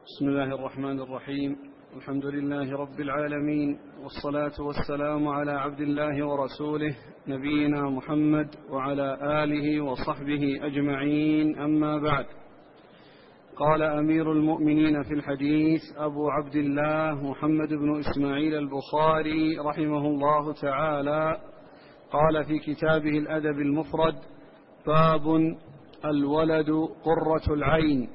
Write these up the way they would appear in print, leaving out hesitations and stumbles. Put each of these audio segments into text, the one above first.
بسم الله الرحمن الرحيم. الحمد لله رب العالمين، والصلاة والسلام على عبد الله ورسوله نبينا محمد وعلى آله وصحبه أجمعين، أما بعد. قال أمير المؤمنين في الحديث أبو عبد الله محمد بن إسماعيل البخاري رحمه الله تعالى، قال في كتابه الأدب المفرد: باب الولد قرة العين.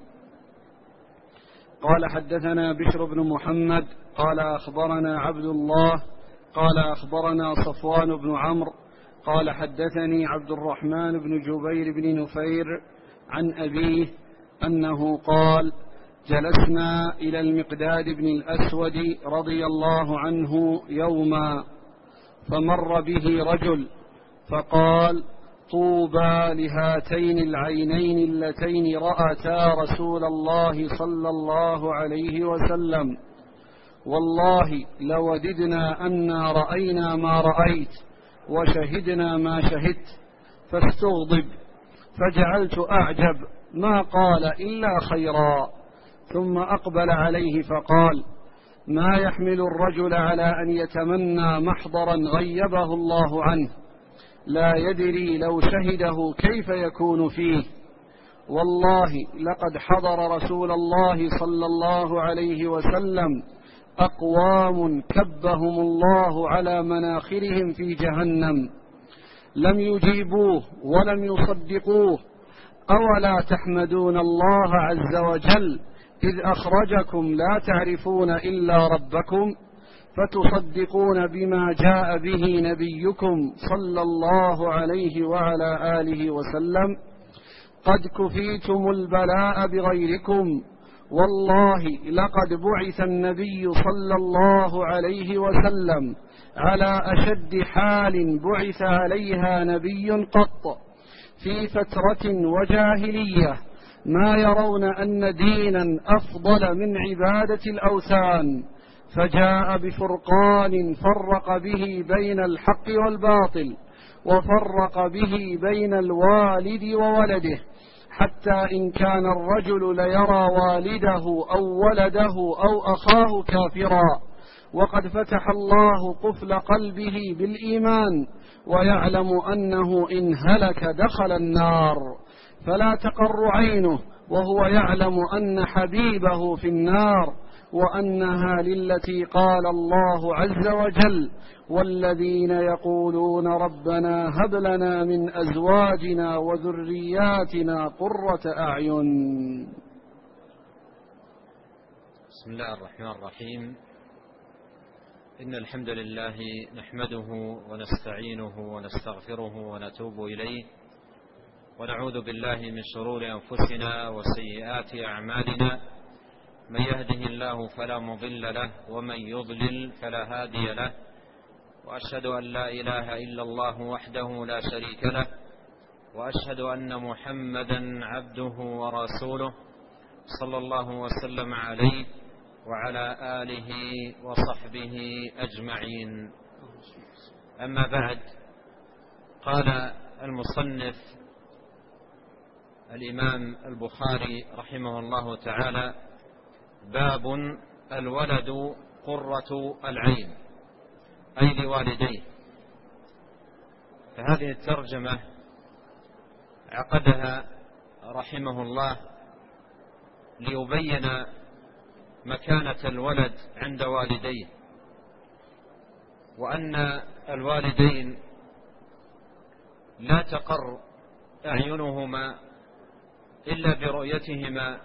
قال حدثنا بشر بن محمد قال أخبرنا عبد الله قال أخبرنا صفوان بن عمرو قال حدثني عبد الرحمن بن جبير بن نفير عن أبيه أنه قال: جلسنا إلى المقداد بن الأسود رضي الله عنه يوما، فمر به رجل فقال: طوبى لهاتين العينين اللتين رأتا رسول الله صلى الله عليه وسلم، والله لوددنا أنا رأينا ما رأيت وشهدنا ما شهدت. فاستغضب، فجعلت أعجب، ما قال إلا خيرا. ثم أقبل عليه فقال: ما يحمل الرجل على أن يتمنى محضرا غيبه الله عنه، لا يدري لو شهده كيف يكون فيه. والله لقد حضر رسول الله صلى الله عليه وسلم أقوام كبهم الله على مناخرهم في جهنم، لم يجيبوه ولم يصدقوه. أولا تحمدون الله عز وجل إذ أخرجكم لا تعرفون إلا ربكم، فتصدقون بما جاء به نبيكم صلى الله عليه وعلى آله وسلم. قد كفيتم البلاء بغيركم، والله لقد بعث النبي صلى الله عليه وسلم على أشد حال بعث عليها نبي قط، في فترة وجاهلية ما يرون أن دينا أفضل من عبادة الأوثان، فجاء بفرقان فرق به بين الحق والباطل، وفرق به بين الوالد وولده، حتى إن كان الرجل ليرى والده أو ولده أو أخاه كافرا، وقد فتح الله قفل قلبه بالإيمان، ويعلم أنه إن هلك دخل النار، فلا تقر عينه وهو يعلم أن حبيبه في النار، وأنها للتي قال الله عز وجل: والذين يقولون ربنا هب لنا من أزواجنا وذرياتنا قرة أعين. بسم الله الرحمن الرحيم. إن الحمد لله نحمده ونستعينه ونستغفره ونتوب إليه، ونعوذ بالله من شرور أنفسنا وسيئات أعمالنا، من يهده الله فلا مضل له، ومن يضلل فلا هادي له، وأشهد أن لا إله إلا الله وحده لا شريك له، وأشهد أن محمدا عبده ورسوله صلى الله وسلم عليه وعلى آله وصحبه أجمعين. أما بعد، قال المصنف الإمام البخاري رحمه الله تعالى: باب الولد قرة العين، أي لوالديه. فهذه الترجمة عقدها رحمه الله ليبين مكانة الولد عند والديه، وأن الوالدين لا تقر أعينهما إلا برؤيتهما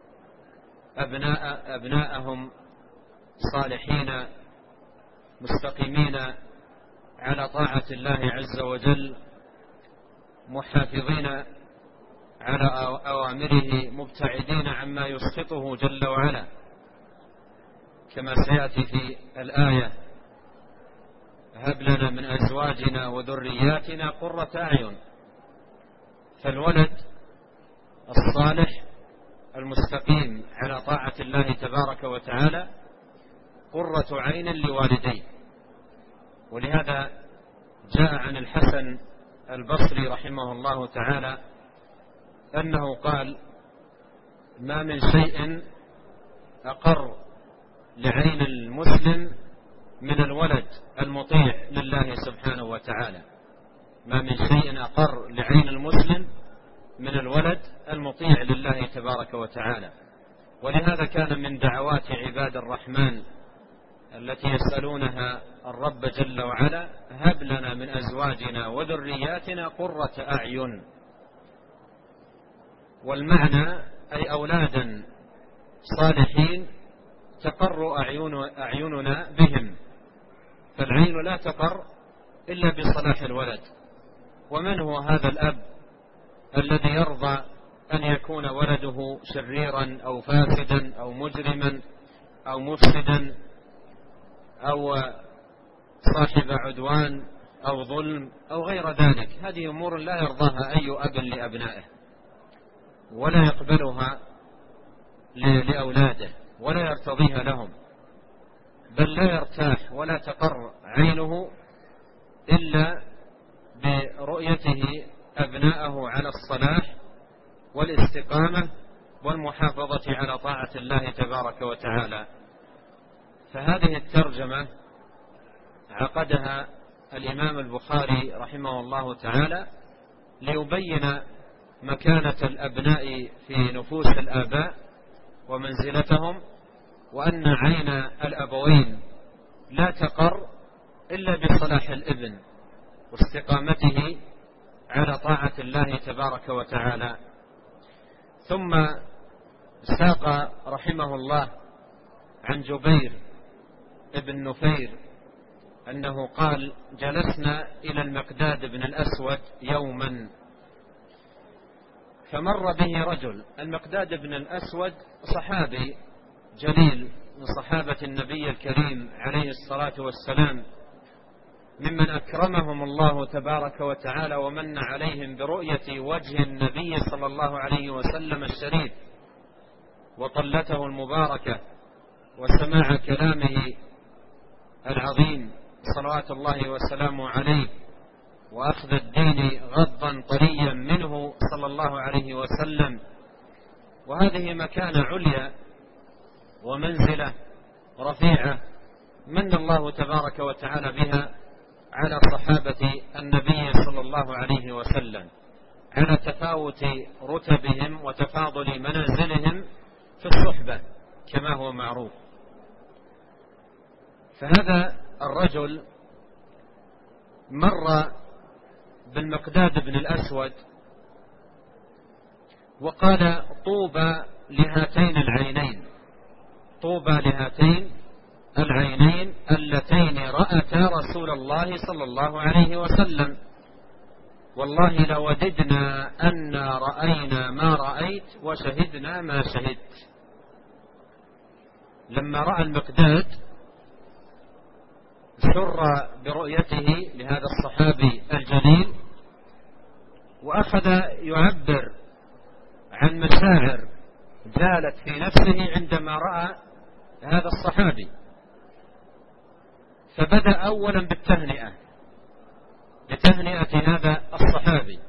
أبناءهم صالحين مستقيمين على طاعة الله عز وجل، محافظين على أوامره، مبتعدين عما يسخطه جل وعلا، كما سيأتي في الآية: هب لنا من أزواجنا وذرياتنا قرة أعين. فالولد الصالح المستقيم على طاعة الله تبارك وتعالى قرة عين لوالديه. ولهذا جاء عن الحسن البصري رحمه الله تعالى أنه قال: ما من شيء أقر لعين المسلم من الولد المطيع لله سبحانه وتعالى. ما من شيء أقر لعين المسلم من الولد المطيع لله تبارك وتعالى. ولهذا كان من دعوات عباد الرحمن التي يسألونها الرب جل وعلا: هب لنا من أزواجنا وذرياتنا قرة أعين. والمعنى أي أولادا صالحين تقر أعيننا بهم، فالعين لا تقر إلا بصلاح الولد. ومن هو هذا الأب الذي يرضى أن يكون ولده شريرا أو فاسدا أو مجرما أو مفسدا أو صاحب عدوان أو ظلم أو غير ذلك؟ هذه أمور لا يرضاها أي أب لأبنائه ولا يقبلها لأولاده ولا يرتضيها لهم، بل لا يرتاح ولا تقر عينه إلا برؤيته أبناءه على الصلاح والاستقامة والمحافظة على طاعة الله تبارك وتعالى. فهذه الترجمة عقدها الإمام البخاري رحمه الله تعالى ليبين مكانة الأبناء في نفوس الآباء ومنزلتهم، وأن عين الأبوين لا تقر إلا بصلاح الابن واستقامته على طاعة الله تبارك وتعالى. ثم ساق رحمه الله عن جبير ابن نفير أنه قال: جلسنا إلى المقداد بن الأسود يوما فمر به رجل. المقداد بن الأسود صحابي جليل من صحابة النبي الكريم عليه الصلاة والسلام، ممن أكرمهم الله تبارك وتعالى ومن عليهم برؤية وجه النبي صلى الله عليه وسلم الشريف وطلته المباركة وسماع كلامه العظيم صلوات الله وسلامه عليه، وأخذ الدين غضا طريا منه صلى الله عليه وسلم. وهذه مكانة عليا ومنزلة رفيعة من الله تبارك وتعالى بها على صحابة النبي صلى الله عليه وسلم، على تفاوت رتبهم وتفاضل منازلهم في الصحبة كما هو معروف. فهذا الرجل مر بالمقداد بن الأسود وقال: طوبى لهاتين العينين، طوبى لهاتين العينين اللتين رأتا رسول الله صلى الله عليه وسلم، والله لوددنا أن رأينا ما رأيت وشهدنا ما شهدت. لما رأى المقداد سر برؤيته لهذا الصحابي الجليل، وأخذ يعبر عن مشاعر جالت في نفسه عندما رأى هذا الصحابي. فبدأ أولا بالتهنئة لتهنئة هذا الصحابي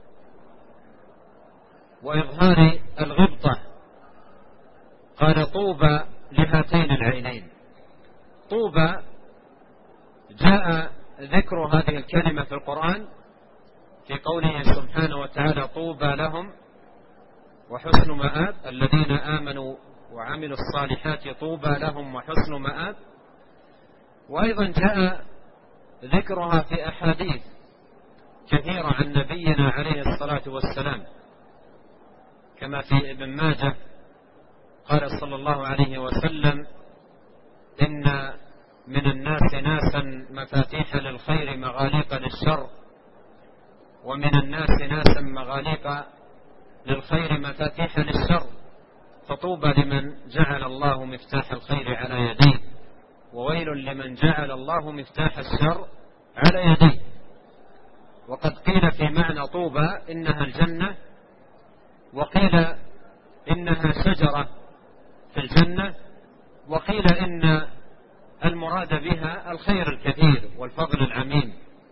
وإظهار الغبطة. قال: طوبى لهاتين العينين. طوبى جاء ذكر هذه الكلمة في القرآن في قوله سبحانه وتعالى: طوبى لهم وحسن مآب، الذين آمنوا وعملوا الصالحات طوبى لهم وحسن مآب. وأيضا جاء ذكرها في أحاديث كثيرة عن نبينا عليه الصلاة والسلام، كما في ابن ماجه قال صلى الله عليه وسلم: إن من الناس ناسا مفاتيح للخير مغاليق للشر، ومن الناس ناسا مغاليق للخير مفاتيح للشر، فطوبى لمن جعل الله مفتاح الخير على يديه، وويل لمن جعل الله مفتاح الشر على يديه. وقد قيل في معنى طوبى إنها الجنة، وقيل إنها شجرة في الجنة، وقيل إن المراد بها الخير الكثير والفضل العميم.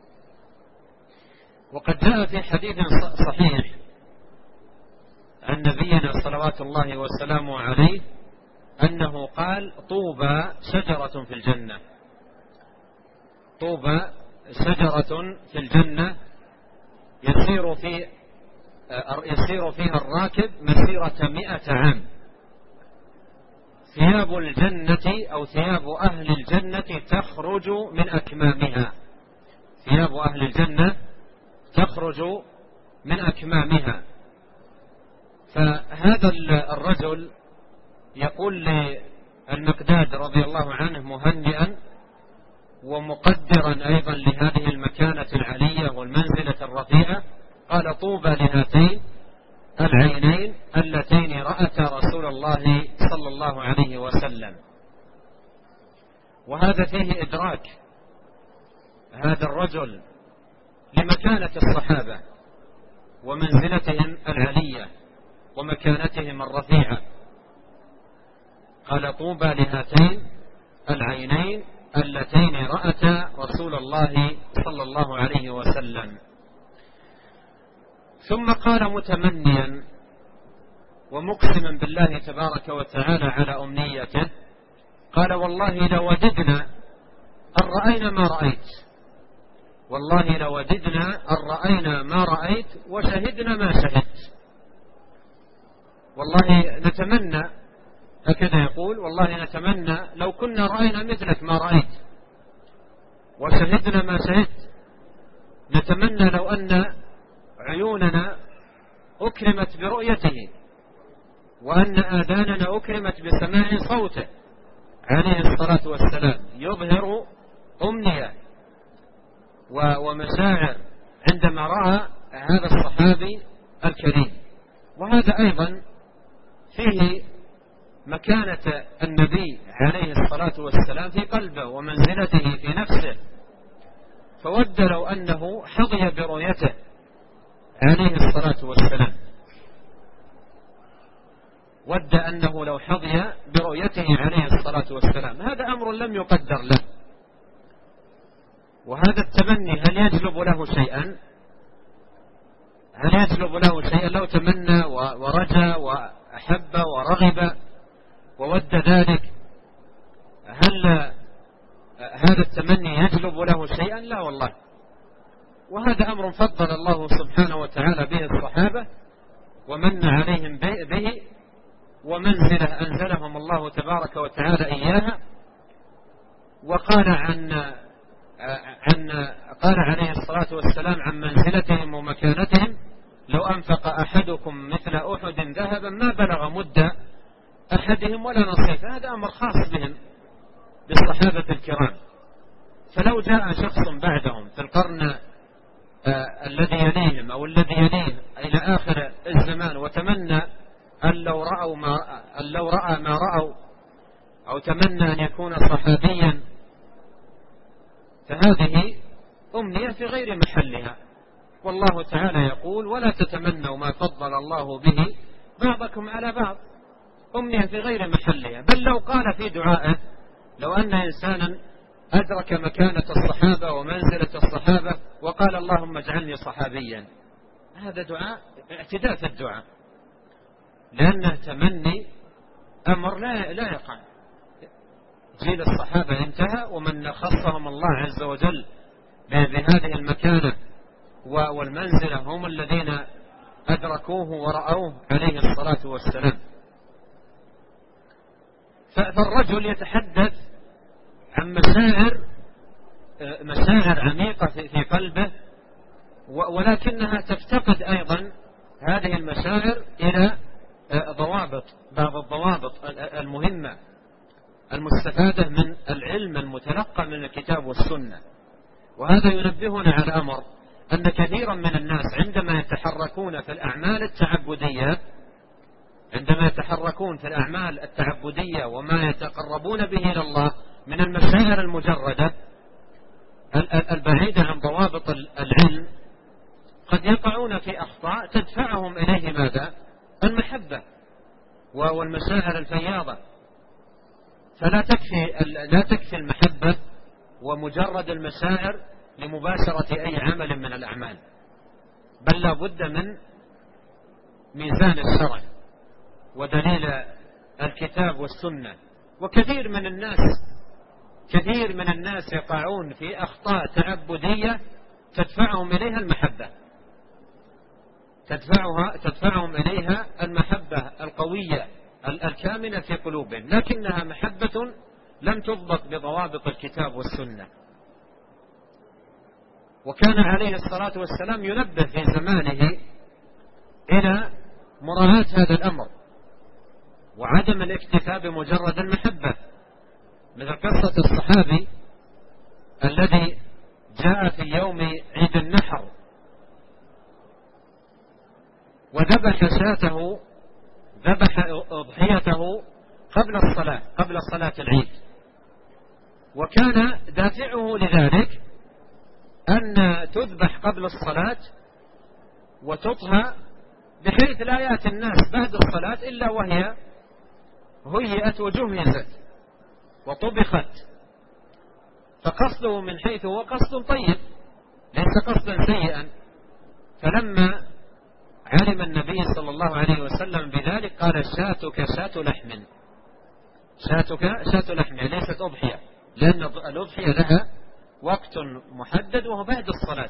وقد جاء في حديث صحيح عن نبينا صلوات الله وسلامه عليه أنه قال: طوبى شجرة في الجنة، طوبى شجرة في الجنة يسير فيها الراكب مسيرة 100 عام، ثياب الجنة أو ثياب أهل الجنة تخرج من أكمامها، ثياب أهل الجنة تخرج من أكمامها. فهذا الرجل يقول للمقداد رضي الله عنه مهنئا ومقدرا أيضا لهذه المكانة العلية والمنزلة الرفيعة، قال: طوبى لهاتين العينين اللتين رأتا رسول الله صلى الله عليه وسلم. وهذا فيه إدراك هذا الرجل لمكانة الصحابة ومنزلتهم العلية ومكانتهم الرفيعة. قال: طوبى لهاتين العينين اللتين رأتا رسول الله صلى الله عليه وسلم. ثم قال متمنيا ومقسما بالله تبارك وتعالى على أمنيته، قال: والله لوددنا أن رأينا ما رأيت، والله لوددنا أن رأينا ما رأيت وشهدنا ما شهدت. والله نتمنى، هكذا يقول، والله نتمنى لو كنا رأينا مثلك ما رأيت وشهدنا ما شهدت. نتمنى لو أن عيوننا أكرمت برؤيته وأن آذاننا أكرمت بسماع صوته عليه الصلاة والسلام. يظهر أمنية ومشاعر عندما رأى هذا الصحابي الكريم. وهذا أيضا فيه مكانة النبي عليه الصلاة والسلام في قلبه ومنزلته في نفسه، فود لو أنه حظي برؤيته عليه الصلاة والسلام، ود أنه لو حظي برؤيته عليه الصلاة والسلام. هذا أمر لم يقدر له، وهذا التمني هل يجلب له شيئا؟ هل يجلب له شيئا لو تمنى ورجى وأحب ورغب وود ذلك؟ هل هذا التمني يجلب له شيئا؟ لا والله. وهذا أمر فضل الله سبحانه وتعالى به الصحابة ومن عليهم به، ومنزلة أنزلهم الله تبارك وتعالى إياها. وقال قال عليه الصلاة والسلام عن منزلتهم ومكانتهم: لو أنفق أحدكم مثل أحد ذهبا ما بلغ مد أحدهم ولا نصيف. هذا أمر خاص بهم بالصحابة الكرام. فلو جاء شخص بعدهم في القرن الذي يليهم أو الذي يليه إلى آخر الزمان وتمنى أن لو رأى ما رأوا أو تمنى أن يكون صحابيا، فهذه أمنية في غير محلها. والله تعالى يقول: ولا تتمنوا ما فضل الله به بعضكم على بعض. أمنية في غير محلها. بل لو قال في دعائه: لو أن إنسانا أدرك مكانة الصحابة ومنزلة الصحابة وقال: اللهم اجعلني صحابيا، هذا دعاء اعتداء في الدعاء، لأنه تمني أمر لا يقع. جيل الصحابة انتهى، ومن خصهم الله عز وجل بهذه المكانة والمنزلة هم الذين أدركوه ورأوه عليه الصلاة والسلام. فالرجل يتحدث عن مشاعر عميقة في قلبه، ولكنها تفتقد أيضا هذه المشاعر إلى بعض الضوابط المهمة المستفادة من العلم المتلقى من الكتاب والسنة. وهذا ينبهنا على أمر: أن كثيرا من الناس عندما يتحركون في الأعمال التعبدية وما يتقربون به إلى الله من المشاعر المجردة البعيدة عن ضوابط العلم، قد يقعون في أخطاء تدفعهم إليه ماذا؟ المحبة والمشاعر الفياضة. فلا تكفي المحبة ومجرد المشاعر لمباشرة أي عمل من الأعمال، بل لا بد من ميزان الشرع ودليل الكتاب والسنة. وكثير من الناس يقعون في أخطاء تعبدية تدفعهم إليها المحبة القوية الكامنة في قلوبهم، لكنها محبة لم تضبط بضوابط الكتاب والسنة. وكان عليه الصلاة والسلام ينبه في زمانه إلى مراعاة هذا الأمر وعدم الاكتفاء بمجرد المحبة، مثل قصة الصحابي الذي جاء في يوم عيد النحر وذبح شاته، ذبح أضحيته قبل صلاة العيد، وكان دافعه لذلك أن تذبح قبل الصلاة وتطهى بحيث لا يأتي الناس بعد الصلاة إلا وهي هيئت وجهزت وطبخت. فقصده من حيث هو قصد طيب ليس قصدا سيئا. فلما علم النبي صلى الله عليه وسلم بذلك قال: شاتك شات لحم، شاتك شات لحم، ليست أضحية، لأن الأضحية لها وقت محدد وهو بعد الصلاة.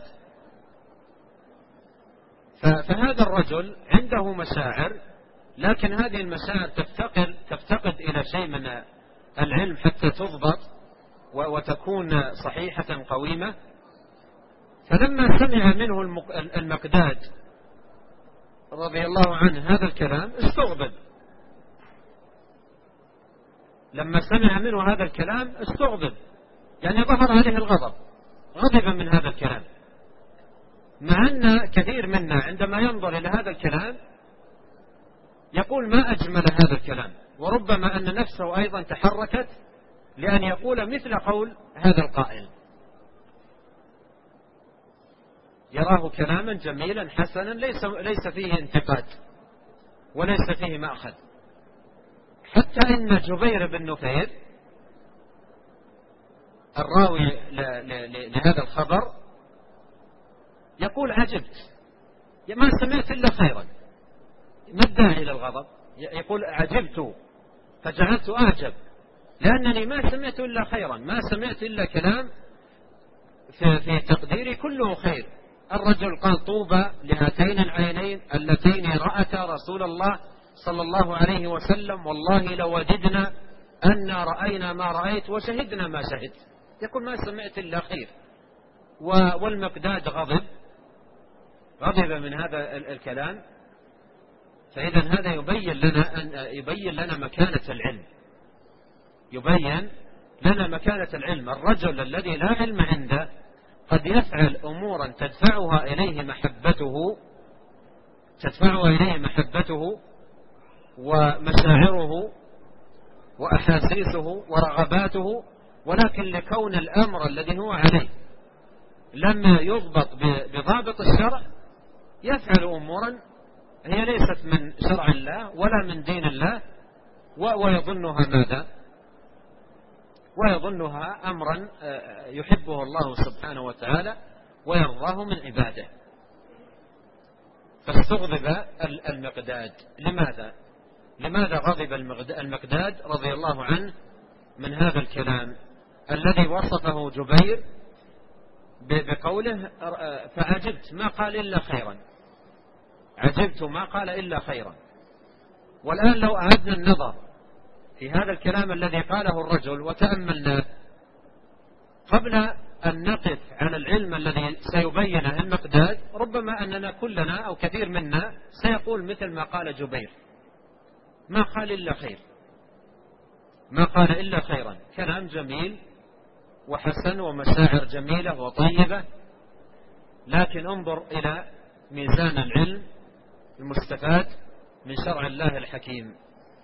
فهذا الرجل عنده مشاعر، لكن هذه المشاعر تفتقد إلى شيء من العلم حتى تضبط وتكون صحيحة قويمة. فلما سمع منه المقداد رضي الله عنه هذا الكلام استغضب. لما سمع منه هذا الكلام استغضب، يعني ظهر عليه الغضب، غضب من هذا الكلام، مع أن كثير منا عندما ينظر إلى هذا الكلام يقول: ما أجمل هذا الكلام، وربما أن نفسه أيضا تحركت لأن يقول مثل قول هذا القائل، يراه كلاما جميلا حسنا ليس فيه انتقاد وليس فيه مأخذ. حتى إن جبير بن نفير الراوي لهذا الخبر يقول: عجبت، ما سمعت إلا خيرا. ما الداعي إلى الغضب؟ يقول: عجبت فجعلت أعجب لأنني ما سمعت إلا خيرا، ما سمعت إلا كلام في تقديري كله خير. الرجل قال: طوبى لهاتين العينين اللتين رأتا رسول الله صلى الله عليه وسلم، والله لو وجدنا أن رأينا ما رأيت وشهدنا ما شهدت. يقول: ما سمعت إلا خير. والمقداد غضب من هذا الكلام. فإذا هذا يبين لنا مكانة العلم، يبين لنا مكانة العلم. الرجل الذي لا علم عنده قد يفعل أمورا تدفعها إليه محبته ومشاعره وأحاسيسه ورغباته، ولكن لكون الأمر الذي هو عليه لم يضبط بضابط الشرع يفعل أمورا هي ليست من شرع الله ولا من دين الله، ويظنها ماذا؟ ويظنها أمرا يحبه الله سبحانه وتعالى ويرضاه من عباده. فاستغضب المقداد. لماذا غضب المقداد رضي الله عنه من هذا الكلام الذي وصفه جبير بقوله: فعجبت ما قال إلا خيرا، عجبت ما قال إلا خيرا. والآن لو أعدنا النظر في هذا الكلام الذي قاله الرجل وتأملنا قبل أن نقف على العلم الذي سيبينه المقداد، ربما أننا كلنا أو كثير منا سيقول مثل ما قال جبير: ما قال إلا خير، ما قال إلا خيرا. كلام جميل وحسن ومشاعر جميلة وطيبة، لكن انظر إلى ميزان العلم المستفاد من شرع الله الحكيم.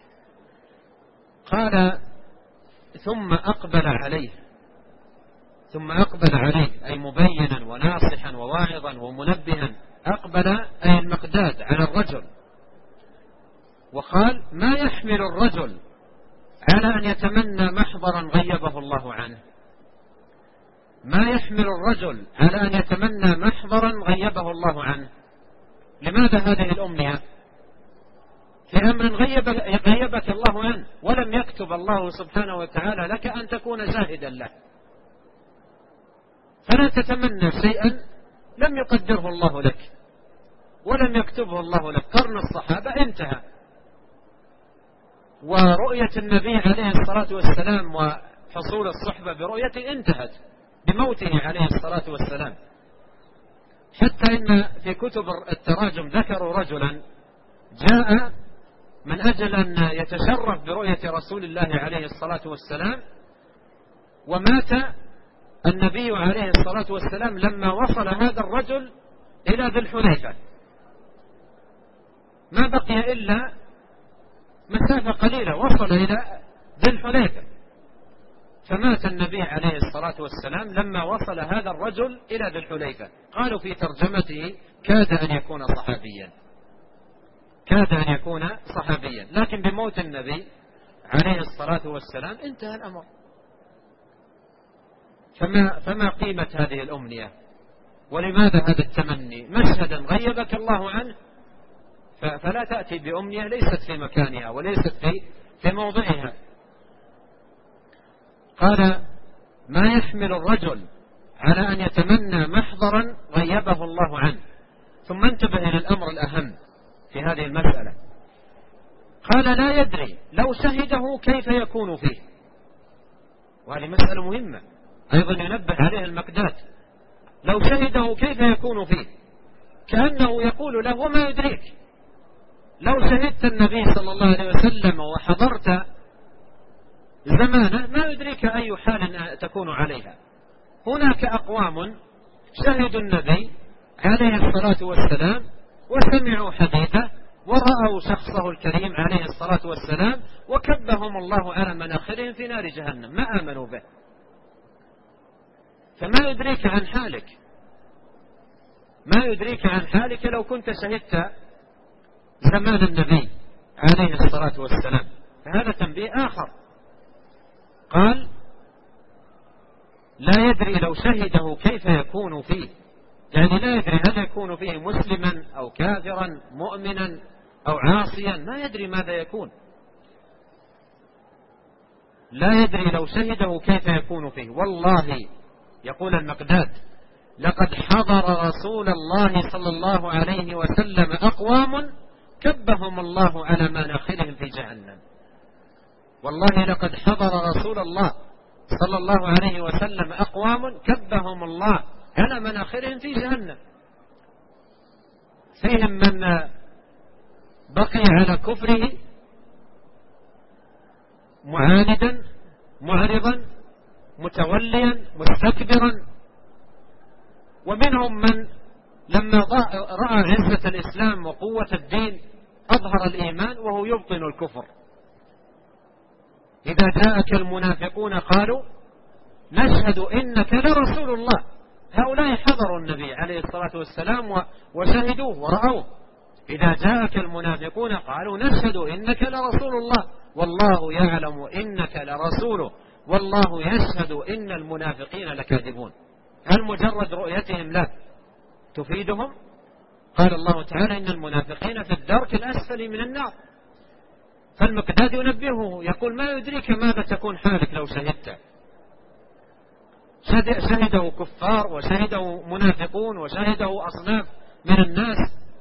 قال: ثم أقبل عليه أي مبينا وناصحا وواعظا ومنبها. أقبل أي المقداد على الرجل، وقال: ما يحمل الرجل على أن يتمنى محضرا غيبه الله عنه، ما يحمل الرجل على أن يتمنى محضرا غيبه الله عنه. لماذا هذه الأمنية في أمر غيبك الله عنه؟ ولم يكتب الله سبحانه وتعالى لك أن تكون شاهدا له، فلا تتمنى شيئا لم يقدره الله لك ولم يكتبه الله لك. قرن الصحابة انتهى، ورؤية النبي عليه الصلاة والسلام وحصول الصحبة برؤيته انتهت بموته عليه الصلاة والسلام. حتى إن في كتب التراجم ذكروا رجلا جاء من أجل أن يتشرف برؤية رسول الله عليه الصلاة والسلام، ومات النبي عليه الصلاة والسلام لما وصل هذا الرجل إلى ذي الحليفة، ما بقي إلا مسافة قليلة وصل إلى ذي الحليفة، فمات النبي عليه الصلاة والسلام لما وصل هذا الرجل إلى ذي الحليفة. قالوا في ترجمته كاد أن يكون صحابيا، كاد أن يكون صحابيا، لكن بموت النبي عليه الصلاة والسلام انتهى الأمر. فما قيمة هذه الأمنية؟ ولماذا هذا التمني؟ مشهدا غيبك الله عنه، فلا تأتي بأمنية ليست في مكانها وليست في موضعها. قال: ما يحمل الرجل على أن يتمنى محضرا غيبه الله عنه. ثم انتبه إلى الأمر الأهم في هذه المسألة، قال: لا يدري لو شهده كيف يكون فيه. وهذه مسألة مهمة أيضا ينبه عليها المقداد. لو شهده كيف يكون فيه، كأنه يقول له: وما يدريك لو شهدت النبي صلى الله عليه وسلم وحضرت زمانه ما يدريك أي حال تكون عليها. هناك أقوام شهدوا النبي عليه الصلاة والسلام وسمعوا حديثه ورأوا شخصه الكريم عليه الصلاة والسلام، وكبهم الله على مناخرهم في نار جهنم، ما آمنوا به. فما يدريك عن حالك، ما يدريك عن حالك لو كنت شهدت زمان النبي عليه الصلاة والسلام. فهذا تنبيه آخر. قال: لا يدري لو شهده كيف يكون فيه، يعني لا يدري هل يكون فيه مسلما أو كافرا، مؤمنا أو عاصيا، ما يدري ماذا يكون. لا يدري لو شهده كيف يكون فيه. والله يقول المقداد: لقد حضر رسول الله صلى الله عليه وسلم أقوام كبهم الله على مناخرهم في جهنم. والله لقد حضر رسول الله صلى الله عليه وسلم أقوام كبهم الله على مناخرهم في جهنم، فيهم من بقي على كفره معاندا معرضا متوليا مستكبرا، ومنهم من لما رأى عزة الإسلام وقوة الدين أظهر الإيمان وهو يبطن الكفر. إذا جاءك المنافقون قالوا نشهد إنك لرسول الله. هؤلاء حضروا النبي عليه الصلاة والسلام وشهدوه ورأوه. إذا جاءك المنافقون قالوا نشهد إنك لرسول الله والله يعلم إنك لرسوله والله يشهد إن المنافقين لكاذبون. هل مجرد رؤيتهم لا تفيدهم؟ قال الله تعالى: إن المنافقين في الدرك الأسفل من النار. فالمقداد ينبهه يقول: ما يدريك ماذا تكون حالك لو شهدت. شهده كفار وشهده منافقون وشهده أصناف من الناس،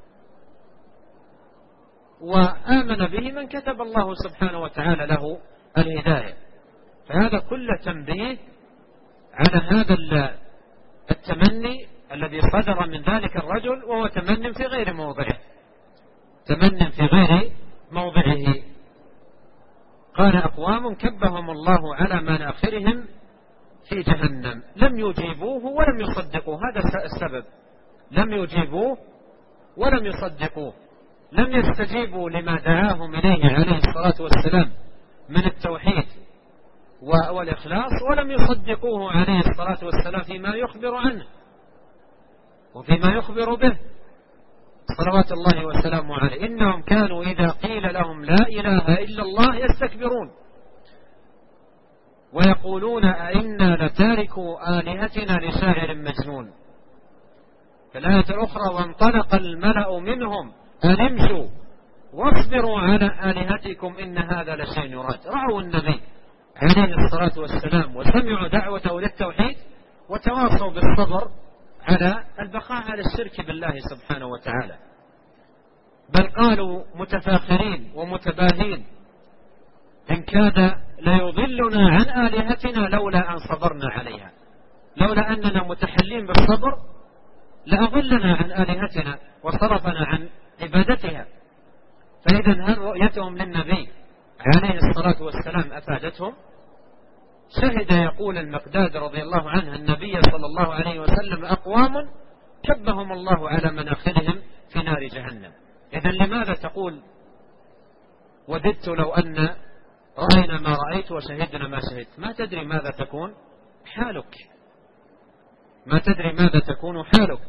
وآمن به من كتب الله سبحانه وتعالى له الهداية. فهذا كله تنبيه على هذا التمني الذي صدر من ذلك الرجل، وهو تمن في غير موضعه، تمن في غير موضعه. قال: أقوام كبهم الله على مناخرهم في جهنم لم يجيبوه ولم يصدقوه. هذا السبب، لم يجيبوه ولم يصدقوه، لم يستجيبوا لما دعاهم إليه عليه الصلاة والسلام من التوحيد والإخلاص، ولم يصدقوه عليه الصلاة والسلام فيما يخبر عنه وفيما يخبر به صلوات الله وسلامه عليه. إنهم كانوا إذا قيل لهم لا إله إلا الله يستكبرون ويقولون أئنا لتاركوا آلهتنا لشاعر مجنون. في الآية الأخرى: وانطلق الملأ منهم أن امشوا واصبروا على آلهتكم إن هذا لشيء يراد. رأوا النبي عليه الصلاة والسلام وسمعوا دعوته للتوحيد وتواصوا بالصبر على البقاء على الشرك بالله سبحانه وتعالى، بل قالوا متفاخرين ومتباهين إن كاد ليضلنا عن آلهتنا لولا أن صبرنا عليها، لولا أننا متحلين بالصبر لأضلنا عن آلهتنا وصرفنا عن عبادتها. فإذا هل رؤيتهم للنبي عليه الصلاة والسلام أفادتهم؟ شهد يقول المقداد رضي الله عنه النبي صلى الله عليه وسلم أقوام كبهم الله على مناخرهم في نار جهنم. إذن لماذا تقول وددت لو أن رأينا ما رأيت وشهدنا ما شهدت؟ ما تدري ماذا تكون حالك، ما تدري ماذا تكون حالك.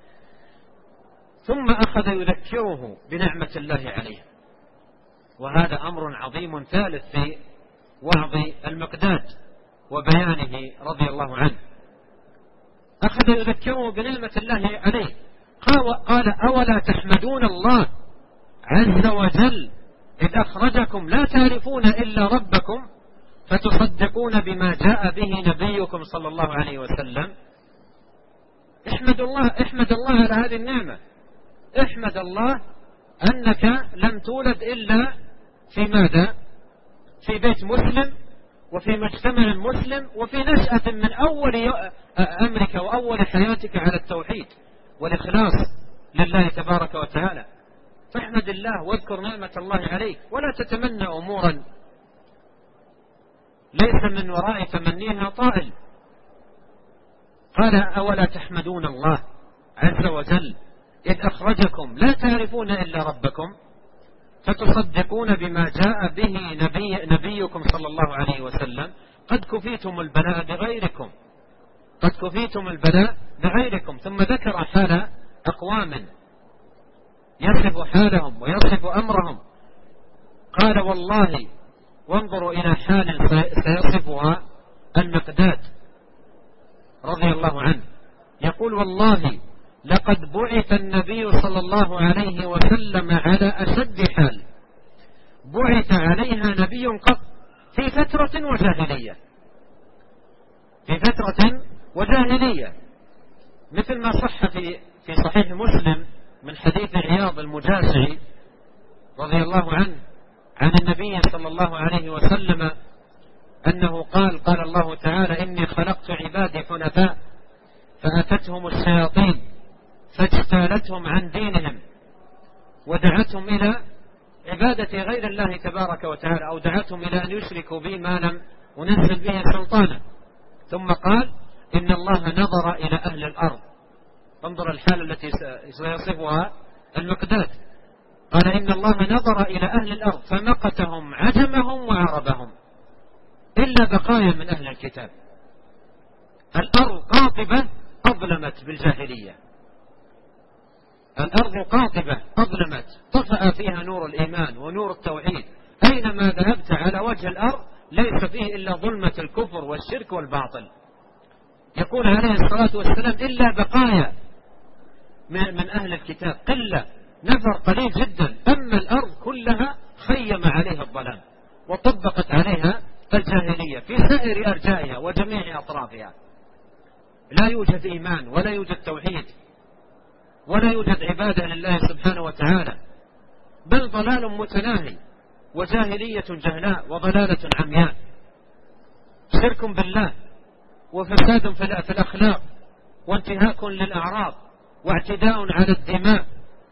ثم أخذ يذكره بنعمة الله عليه، وهذا أمر عظيم ثالث في وعظ المقداد وبيانه رضي الله عنه. أخذ يذكره بنعمة الله عليه، قال أولا تحمدون الله عز وجل إذ أخرجكم لا تعرفون إلا ربكم فتصدقون بما جاء به نبيكم صلى الله عليه وسلم. احمد الله على هذه النعمة، احمد الله أنك لم تولد إلا في ماذا؟ في بيت مسلم وفي مجتمع مسلم وفي نشأة من أول أمرك وأول حياتك على التوحيد والإخلاص لله تبارك وتعالى. فاحمد الله واذكر نعمة الله عليك، ولا تتمنى أمورا ليس من وراء تمنيها طائل. قال أولا تحمدون الله عز وجل إذ أخرجكم لا تعرفون إلا ربكم فتصدقون بما جاء به نبيكم صلى الله عليه وسلم قد كفيتم البلاء بغيركم، قد كفيتم البلاء بغيركم. ثم ذكر حال أقوام يصف حالهم ويصف أمرهم، قال والله، وانظروا إلى حال سيصفها المقداد رضي الله عنه، يقول والله لقد بعث النبي صلى الله عليه وسلم على أشد حال بعث عليها نبي قط في فترة وجاهلية، في فترة وجاهلية، مثل ما صح في صحيح مسلم من حديث عياض المجاشعي رضي الله عنه عن النبي صلى الله عليه وسلم أنه قال الله تعالى إني خلقت عبادي حنفاء فأتتهم الشياطين فاجتالتهم عن دينهم ودعتهم إلى عبادة غير الله تبارك وتعالى، أو دعتهم إلى أن يشركوا بي ما لم أنزل به سلطانا. ثم قال إن الله نظر إلى أهل الأرض، انظر الحالة التي سيصفها المقداد، قال إن الله نظر إلى أهل الأرض فمقتهم عجمهم وعربهم إلا بقايا من أهل الكتاب. الأرض قاطبة أظلمت بالجاهلية، الأرض قاطبة أظلمت طفأ فيها نور الإيمان ونور التوحيد، أينما ذهبت على وجه الأرض ليس فيه إلا ظلمة الكفر والشرك والباطل. يقول عليه الصلاة والسلام إلا بقايا من أهل الكتاب، قلة، نفر قليل جدا، أما الأرض كلها خيم عليها الظلام وطبقت عليها الجاهلية في سائر أرجائها وجميع أطرافها. لا يوجد إيمان ولا يوجد توحيد ولا يوجد عبادة لله سبحانه وتعالى، بل ضلال متناهي وجاهلية جهلاء وضلالة عمياء، شرك بالله وفساد في الأخلاق وانتهاك للأعراض واعتداء على الدماء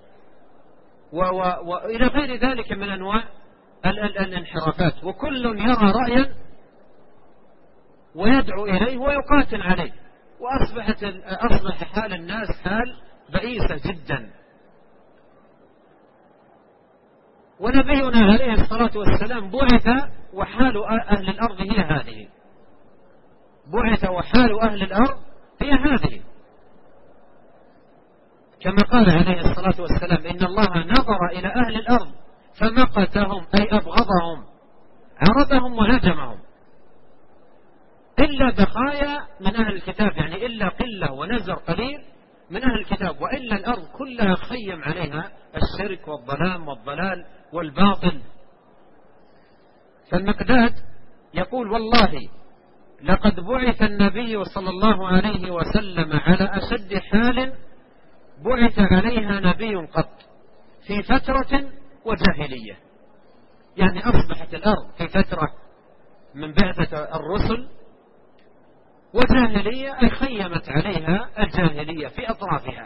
وإلى غير ذلك من أنواع الانحرافات، وكل يرى رأيا ويدعو إليه ويقاتل عليه، وأصبح حال الناس حال بئيسة جدا. ونبينا عليه الصلاة والسلام بعث وحال أهل الأرض هي هذه، بعث وحال أهل الأرض هي هذه، كما قال عليه الصلاة والسلام إن الله نظر إلى أهل الأرض فمقتهم أي أبغضهم عربهم وهجمهم إلا بقايا من أهل الكتاب، يعني إلا قلة ونزر قليل من أهل الكتاب، وإلا الأرض كلها خيم عليها الشرك والظلام والضلال والباطل. فالمقداد يقول: والله لقد بعث النبي صلى الله عليه وسلم على أشد حال بعث عليها نبي قط، في فترة وجاهلية. يعني أصبحت الأرض في فترة من بعثة الرسل وجاهلية، أي خيمت عليها الجاهلية في أطرافها.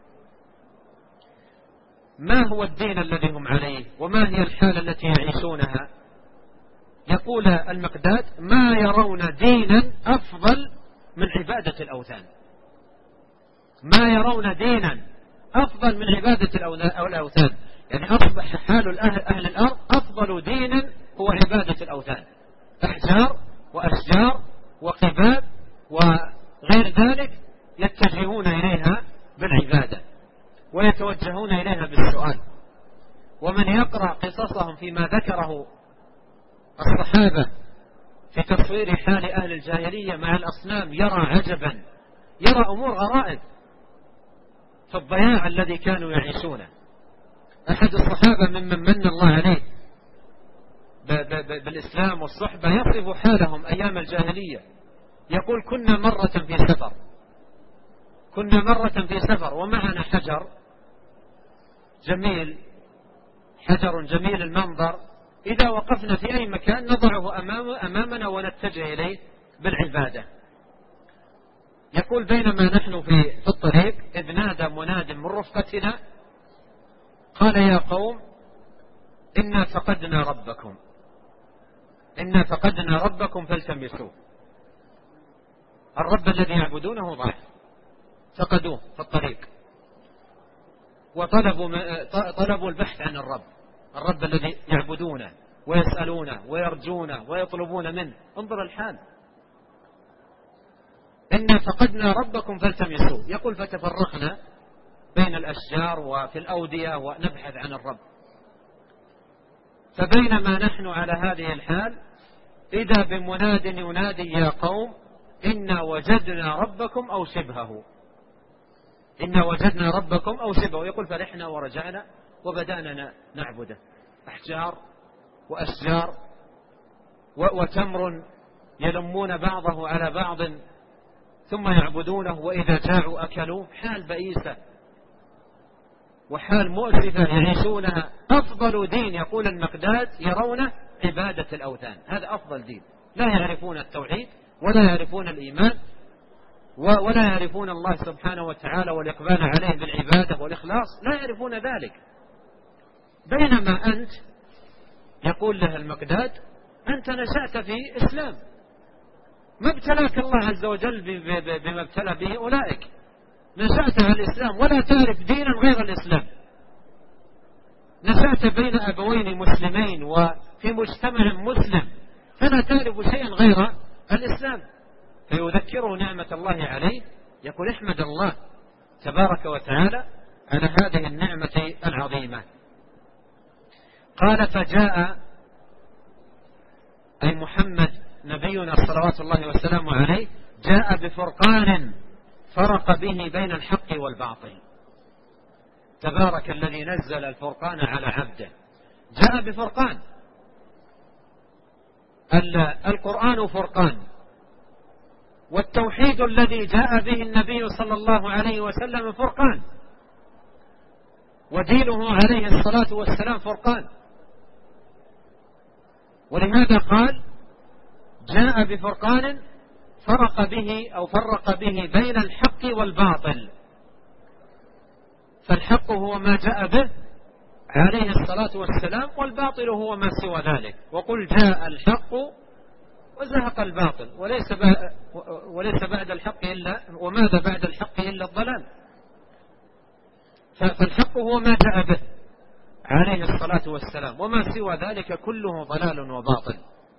ما هو الدين الذي هم عليه وما هي الحالة التي يعيشونها؟ يقول المقداد: ما يرون دينا أفضل من عبادة الأوثان. ما يرون دينا أفضل من عبادة الأوثان، يعني أصبح حال أهل الأرض أفضل دينا هو عبادة الأوثان، أحجار وأشجار وقباب وغير ذلك يتجهون إليها بالعبادة ويتوجهون إليها بالسؤال. ومن يقرأ قصصهم فيما ذكره الصحابة في تصوير حال أهل الجاهلية مع الأصنام يرى عجبا، يرى أمور غرائب في الضياع الذي كانوا يعيشونه. أحد الصحابة ممن من الله عليه بالإسلام والصحبة يصف حالهم أيام الجاهلية، يقول: كنا مرة في سفر ومعنا حجر جميل المنظر، إذا وقفنا في أي مكان نضعه أمامنا ونتجه إليه بالعبادة. يقول: بينما نحن في الطريق إذ نادى مناد من رفقتنا قال: يا قوم إنا فقدنا ربكم فالتمسوه. الرب الذي يعبدونه ضاع، فقدوه في الطريق وطلبوا البحث عن الرب الذي يعبدونه ويسألونه ويرجونه ويطلبون منه. انظر الحال: إنا فقدنا ربكم فالتمسوه. يقول: فتفرقنا بين الأشجار وفي الأودية ونبحث عن الرب. فبينما نحن على هذه الحال إذا بمناد ينادي: يا قوم إنا وجدنا ربكم أو شبهه. يقول: فرحنا ورجعنا وبدأنا نعبده، أحجار وأشجار وتمر يلمون بعضه على بعض ثم يعبدونه، وإذا جاعوا أكلوه. حال بئيسة وحال مؤسفة يعيشونها. أفضل دين يقول المقداد يرونه عبادة الأوثان، هذا أفضل دين. لا يعرفون التوحيد ولا يعرفون الإيمان ولا يعرفون الله سبحانه وتعالى والإقبال عليه بالعبادة والإخلاص، لا يعرفون ذلك. بينما أنت، يقول له المقداد، أنت نشأت في إسلام، ما ابتلاك الله عز وجل بما ابتلى به أولئك. نشأت على الإسلام ولا تعرف دينا غير الإسلام. نشأت بين أبوين مسلمين وفي مجتمع مسلم، فلا تعرف شيئا غير الإسلام. فيذكره نعمة الله عليه، يقول: احمد الله تبارك وتعالى على هذه النعمة العظيمة. قال: فجاء أي محمد نبينا صلوات الله وسلامه عليه جاء بفرقان فرق به بين الحق والباطل. تبارك الذي نزل الفرقان على عبده. جاء بفرقان. القرآن فرقان، والتوحيد الذي جاء به النبي صلى الله عليه وسلم فرقان، ودينه عليه الصلاة والسلام فرقان. ولهذا قال: جاء بفرقان فرق به بين الحق والباطل. فالحق هو ما جاء به عليه الصلاة والسلام، والباطل هو ما سوى ذلك. وقل جاء الحق وزهق الباطل وليس بعد الحق إلا وماذا بعد الحق إلا الضلال. فالحق هو ما جاء به عليه الصلاة والسلام، وما سوى ذلك كله ضلال وباطل.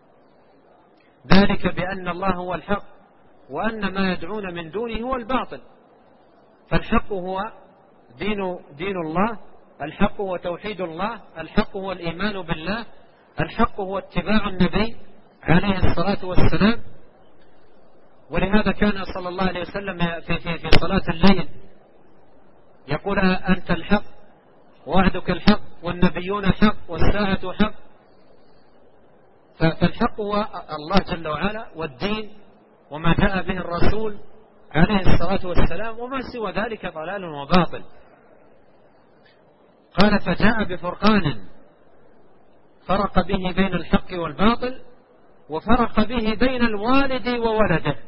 ذلك بأن الله هو الحق وأن ما يدعون من دونه هو الباطل. فالحق هو دين الله، الحق هو توحيد الله، الحق هو الإيمان بالله، الحق هو اتباع النبي عليه الصلاة والسلام. ولهذا كان صلى الله عليه وسلم في صلاة الليل يقول: أنت الحق ووعدك الحق والنبيون حق والساعة حق. فالحق هو الله جل وعلا والدين وما جاء به الرسول عليه الصلاة والسلام، وما سوى ذلك ضلال وباطل. قال فجاء بفرقان فرق به بين الحق والباطل، وفرق به بين الوالد وولده.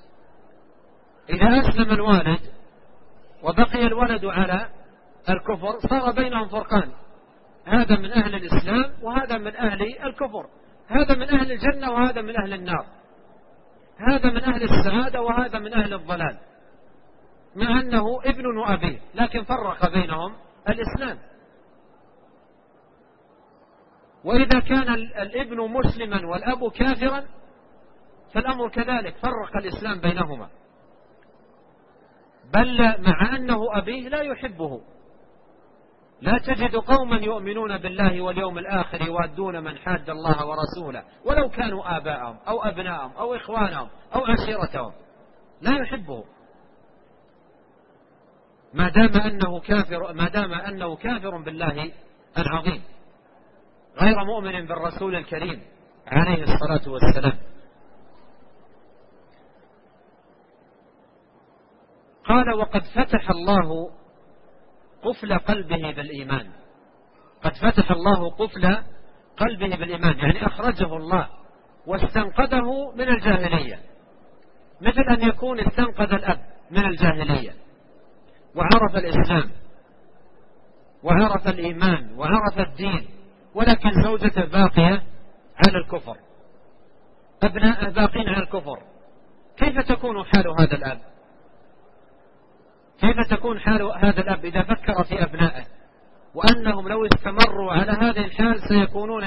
إذا أسلم الوالد وبقي الولد على الكفر صار بينهم فرقان، هذا من أهل الإسلام وهذا من أهل الكفر، هذا من أهل الجنة وهذا من أهل النار، هذا من أهل السعادة وهذا من أهل الضلال، مع أنه ابن وأبيه، لكن فرق بينهم الإسلام. وإذا كان الابن مسلما والأب كافرا فالأمر كذلك، فرق الإسلام بينهما، بل مع أنه أبيه لا يحبه. لا تجد قوما يؤمنون بالله واليوم الآخر يوادون من حاد الله ورسوله ولو كانوا آباءهم أو أبناءهم أو إخوانهم أو عشيرتهم، لا يحبه ما دام أنه كافر بالله العظيم، غير مؤمن بالرسول الكريم عليه الصلاة والسلام. قال وقد فتح الله قفل قلبه بالإيمان. قد فتح الله قفل قلبه بالإيمان، يعني أخرجه الله واستنقذه من الجاهلية، مثل أن يكون استنقذ الأب من الجاهلية وعرف الإسلام وعرف الإيمان وعرف الدين، ولكن زوجته باقية على الكفر، أبناءه باقين على الكفر. كيف تكون حال هذا الأب؟ كيف تكون حال هذا الأب إذا فكر في أبنائه وأنهم لو استمروا على هذه الحال سيكونون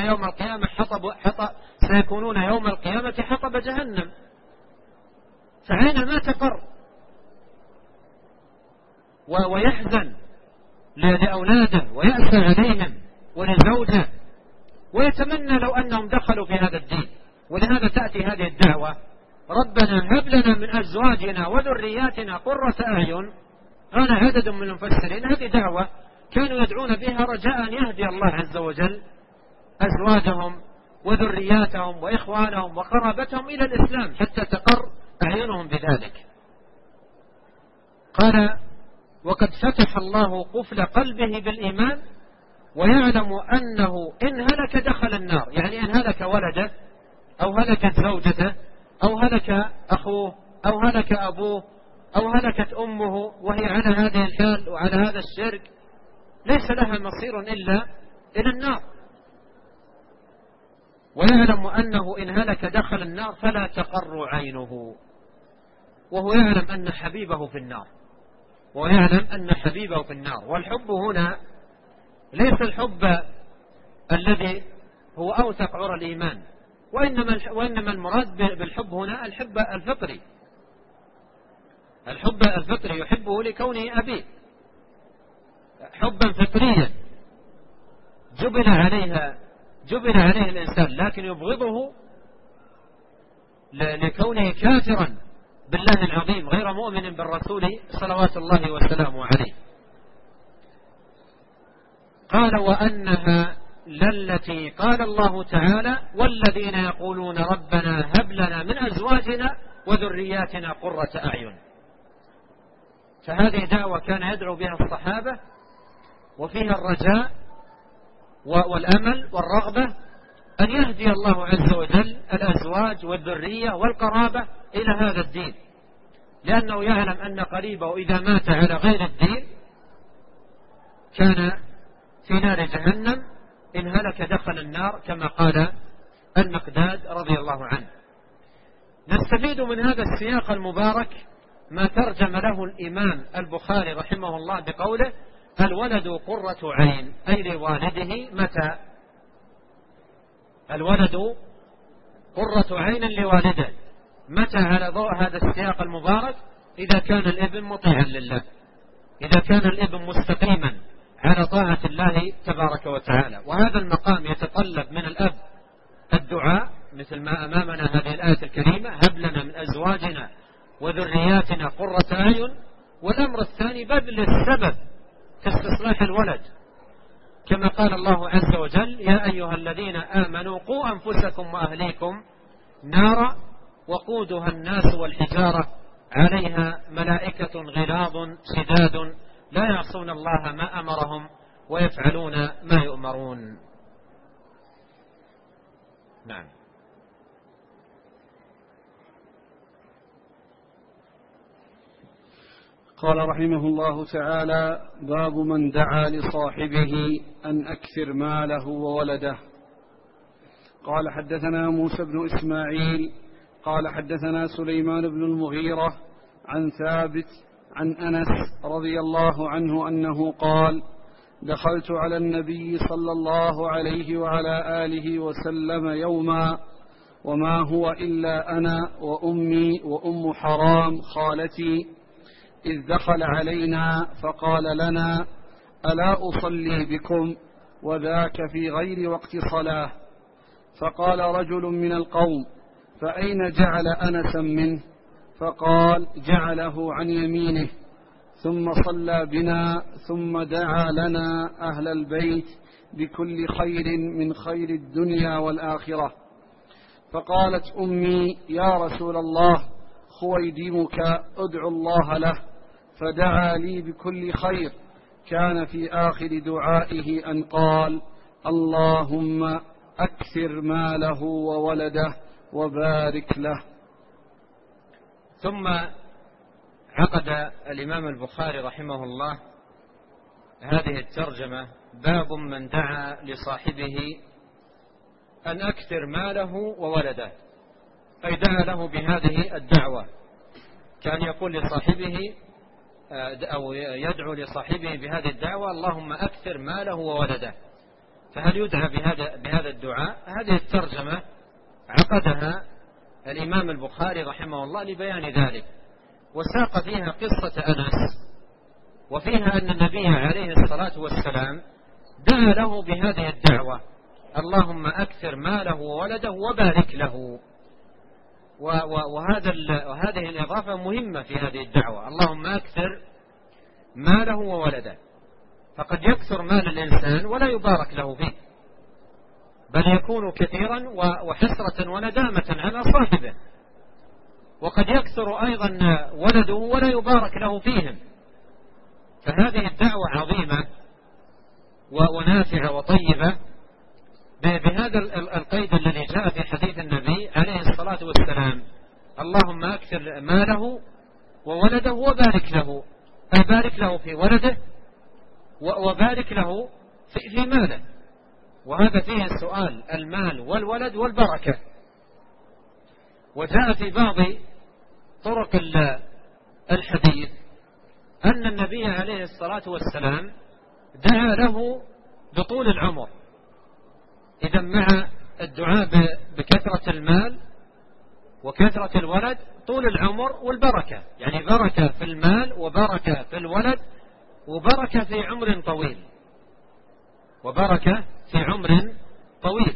يوم القيامة حطب جهنم؟ فعين ما تقر ويحزن لأولاده ويأسى عليهم وللزوجة، ويتمنى لو أنهم دخلوا في هذا الدين. ولهذا تأتي هذه الدعوة ربنا هب لنا من أزواجنا وذرياتنا قرة أعين. قال عدد من المفسرين هذه دعوة كانوا يدعون بها رجاء أن يهدي الله عز وجل أزواجهم وذرياتهم وإخوانهم وقرابتهم إلى الإسلام حتى تقر أعينهم بذلك. قال وقد فتح الله قفل قلبه بالإيمان ويعلم أنه إن هلك دخل النار، يعني إن هلك ولده أو هلكت زوجته أو هلك أخوه أو هلك أبوه أو هلكت أمه وهي على هذه الحال وعلى هذا الشرك ليس لها مصير إلا إلى النار. ويعلم أنه إن هلك دخل النار فلا تقر عينه، وهو يعلم أن حبيبه في النار، ويعلم أن حبيبه في النار. والحب هنا ليس الحب الذي هو أوثق عرى الإيمان، وإنما المراد بالحب هنا الحب الفطري، الحب الفطري يحبه لكونه أبيه، حبا فطريا جبل عليه الإنسان، لكن يبغضه لكونه كافرا بالله العظيم غير مؤمن بالرسول صلوات الله وسلامه عليه. قال وأنها للتي قال الله تعالى والذين يقولون ربنا هب لنا من أزواجنا وذرياتنا قرة أعين. فهذه دعوة كان يدعو بها الصحابة، وفيها الرجاء والأمل والرغبة أن يهدي الله عز وجل الأزواج والذرية والقرابة إلى هذا الدين، لأنه يعلم أن قريبه إذا مات على غير الدين كان في نار جهنم، إن هلك دخل النار كما قال المقداد رضي الله عنه. نستفيد من هذا السياق المبارك ما ترجم له الإمام البخاري رحمه الله بقوله الولد قرة عين، أي لوالده متى؟ الولد قرة عين لوالده متى؟ على ضوء هذا السياق المبارك إذا كان الابن مطيعا لله، إذا كان الابن مستقيما على طاعة الله تبارك وتعالى. وهذا المقام يتطلب من الأب الدعاء مثل ما أمامنا هذه الآية الكريمة هب لنا من أزواجنا وذرياتنا قرة أعين. والأمر الثاني بذل السبب في استصلاح الولد، كما قال الله عز وجل: يا أيها الذين آمنوا قوا أنفسكم وأهليكم نارا وقودها الناس والحجارة عليها ملائكة غلاظ شداد لا يعصون الله ما أمرهم ويفعلون ما يؤمرون. نعم. قال رحمه الله تعالى: باب من دعا لصاحبه أن أكثر ماله وولده. قال: حدثنا موسى بن إسماعيل قال: حدثنا سليمان بن المغيرة عن ثابت عن أنس رضي الله عنه أنه قال: دخلت على النبي صلى الله عليه وعلى آله وسلم يوما وما هو إلا أنا وأمي وأم حرام خالتي، إذ دخل علينا فقال لنا: ألا أصلي بكم؟ وذاك في غير وقت صلاة. فقال رجل من القوم: فأين جعل أنسا منه؟ فقال: جعله عن يمينه. ثم صلى بنا ثم دعا لنا أهل البيت بكل خير من خير الدنيا والآخرة. فقالت أمي: يا رسول الله، خويدمك أدعو الله له. فدعا لي بكل خير. كان في آخر دعائه أن قال: اللهم أكثر ماله وولده وبارك له. ثم عقد الإمام البخاري رحمه الله هذه الترجمة: باب من دعا لصاحبه أن أكثر ماله وولده، أي دعا له بهذه الدعوة. كان يقول لصاحبه أو يدعو لصاحبه بهذه الدعوة: اللهم أكثر ماله وولده. فهل يدعى بهذا الدعاء؟ هذه الترجمة عقدها الإمام البخاري رحمه الله لبيان ذلك، وساق فيها قصة أنس، وفيها أن النبي عليه الصلاة والسلام دعا له بهذه الدعوة: اللهم أكثر ماله وولده وبارك له. وهذه الإضافة مهمة في هذه الدعوة: اللهم أكثر ماله وولده. فقد يكثر مال الإنسان ولا يبارك له فيه، بل يكون كثيرا وحسرة وندامة على صاحبه. وقد يكثر أيضا ولده ولا يبارك له فيهم. فهذه الدعوة عظيمة ونافعة وطيبة بهذا القيد الذي جاء في حديث النبي عليه الصلاة والسلام: اللهم أكثر ماله وولده وبارك له، أي بارك له في ولده وبارك له في ماله. وهذا فيه سؤال المال والولد والبركة. وجاء في بعض طرق الحديث أن النبي عليه الصلاة والسلام دعا له بطول العمر. إذا مع الدعاء بكثرة المال وكثرة الولد طول العمر والبركة، يعني بركة في المال وبركة في الولد وبركة في عمر طويل، وبركة في عمر طويل.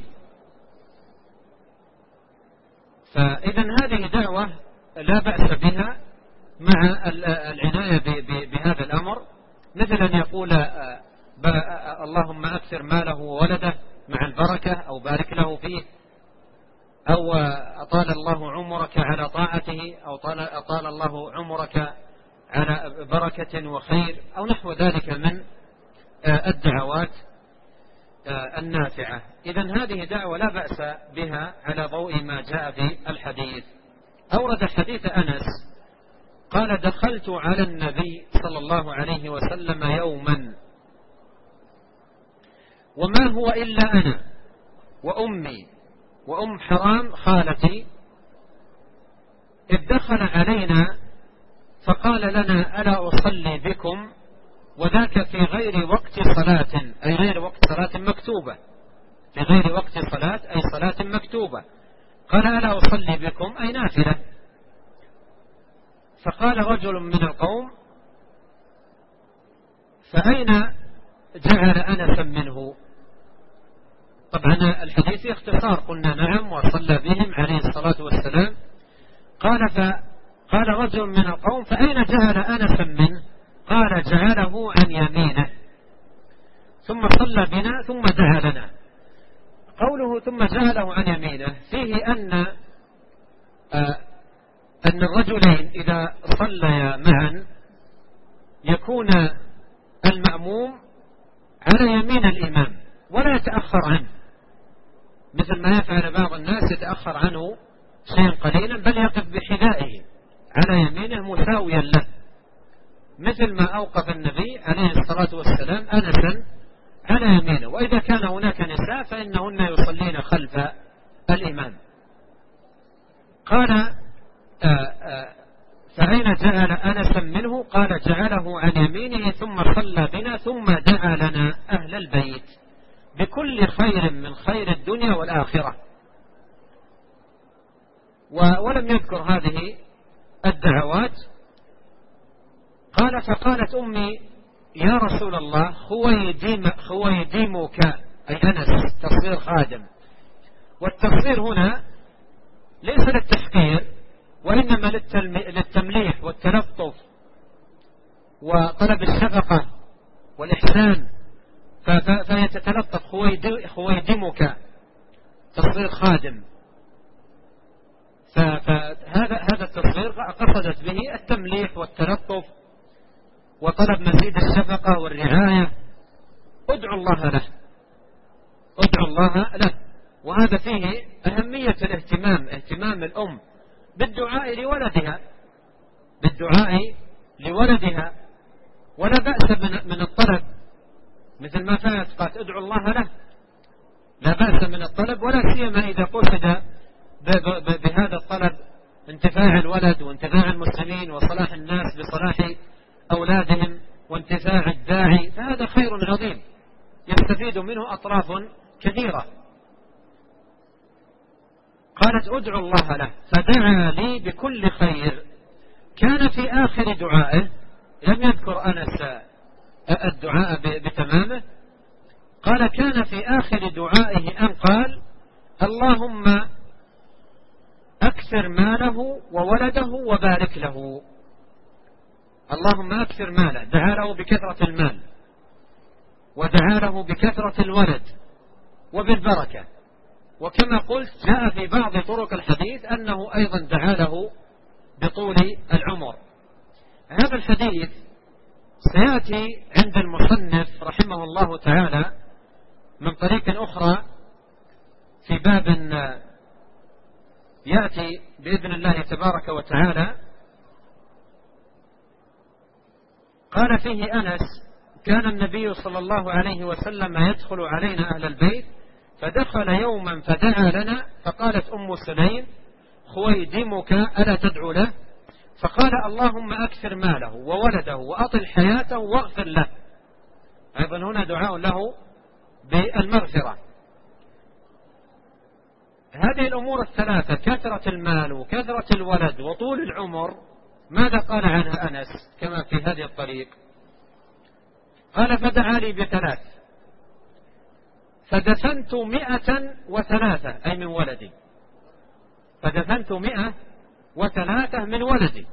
فإذا هذه دعوة لا بأس بها مع العناية بهذا الأمر، مثل أن يقول: اللهم أكثر ماله وولده مع البركة، أو بارك له فيه، أو أطال الله عمرك على طاعته، أو أطال الله عمرك على بركة وخير، أو نحو ذلك من الدعوات النافعة. إذن هذه دعوة لا بأس بها على ضوء ما جاء في الحديث. أورد حديث أنس قال: دخلت على النبي صلى الله عليه وسلم يوما وما هو إلا أنا وأمي وأم حرام خالتي، إذ دخل علينا فقال لنا: ألا أصلي بكم؟ وذاك في غير وقت صلاة، أي غير وقت صلاة مكتوبة، في غير وقت صلاة أي صلاة مكتوبة. قال: ألا أصلي بكم؟ أي نافلة. فقال رجل من القوم: فأين جعل أنسا منه؟ طبعا الحديث اختصار، قلنا نعم وصلى بهم عليه الصلاة والسلام. قال رجل من القوم: فأين جعل أنسا منه؟ قال: جعله عن يمينه. ثم صلى بنا ثم دعا لنا. قوله ثم جعله عن يمينه فيه أن الرجلين إذا صليا معا يكون المأموم على يمين الإمام ولا يتأخر عنه، مثل ما يفعل بعض الناس يتأخر عنه شيئا قليلا، بل يقف بحذائه على يمينه مساويا له، مثل ما أوقف النبي عليه الصلاة والسلام أنسا على يمينه. وإذا كان هناك نساء فإنهن يصلين خلف الإمام. قال فأين جعل أنسا منه؟ قال جعله عن يمينه ثم صلى بنا ثم دعا لنا أهل البيت بكل خير من خير الدنيا والآخرة. ولم يذكر هذه الدعوات. قال فقالت أمي يا رسول الله خويديمك، أي أنس تصغير خادم، والتصغير هنا ليس للتحقير وإنما للتمليح والتلطف وطلب الشفقة والإحسان، فيتتلطف خويدمك تصغير خادم. فهذا التصغير قصدت به التمليح والتلطف وطلب مزيد الشفقة والرعاية. ادعو الله له، ادعو الله له. وهذا فيه أهمية الاهتمام، اهتمام الأم بالدعاء لولدها، بالدعاء لولدها، ولا بأس من الطلب، مثل ما فعلت قالت ادعو الله له، لا بأس من الطلب، ولا سيما إذا قصد بهذا الطلب انتفاع الولد وانتفاع المسلمين وصلاح الناس بصلاح أولادهم وانتفاع الداعي، فهذا خير عظيم يستفيد منه أطراف كثيرة. قالت ادعو الله له فدعا لي بكل خير. كان في آخر دعائه، لم يذكر أنس الدعاء بتمامه، قال كان في آخر دعائه أن قال اللهم أكثر ماله وولده وبارك له. اللهم أكثر ماله، دعا له بكثرة المال ودعا له بكثرة الولد وبالبركة. وكما قلت جاء في بعض طرق الحديث أنه أيضا دعا له بطول العمر. هذا الحديث سيأتي عند المصنف رحمه الله تعالى من طريق أخرى في باب يأتي بإذن الله تبارك وتعالى. قال فيه أنس كان النبي صلى الله عليه وسلم يدخل علينا أهل البيت، فدخل يوما فدعا لنا، فقالت أم سليم خويدمك ألا تدعو له؟ فقال اللهم أكثر ماله وولده وأطل حياته واغفر له. أيضا هنا دعاء له بالمغفرة. هذه الأمور الثلاثة، كثرة المال وكثرة الولد وطول العمر، ماذا قال عنها أنس كما في هذه الطريق؟ قال فدعا لي بثلاث فدفنت 103 أي من ولدي، فدفنت 103 من ولدي.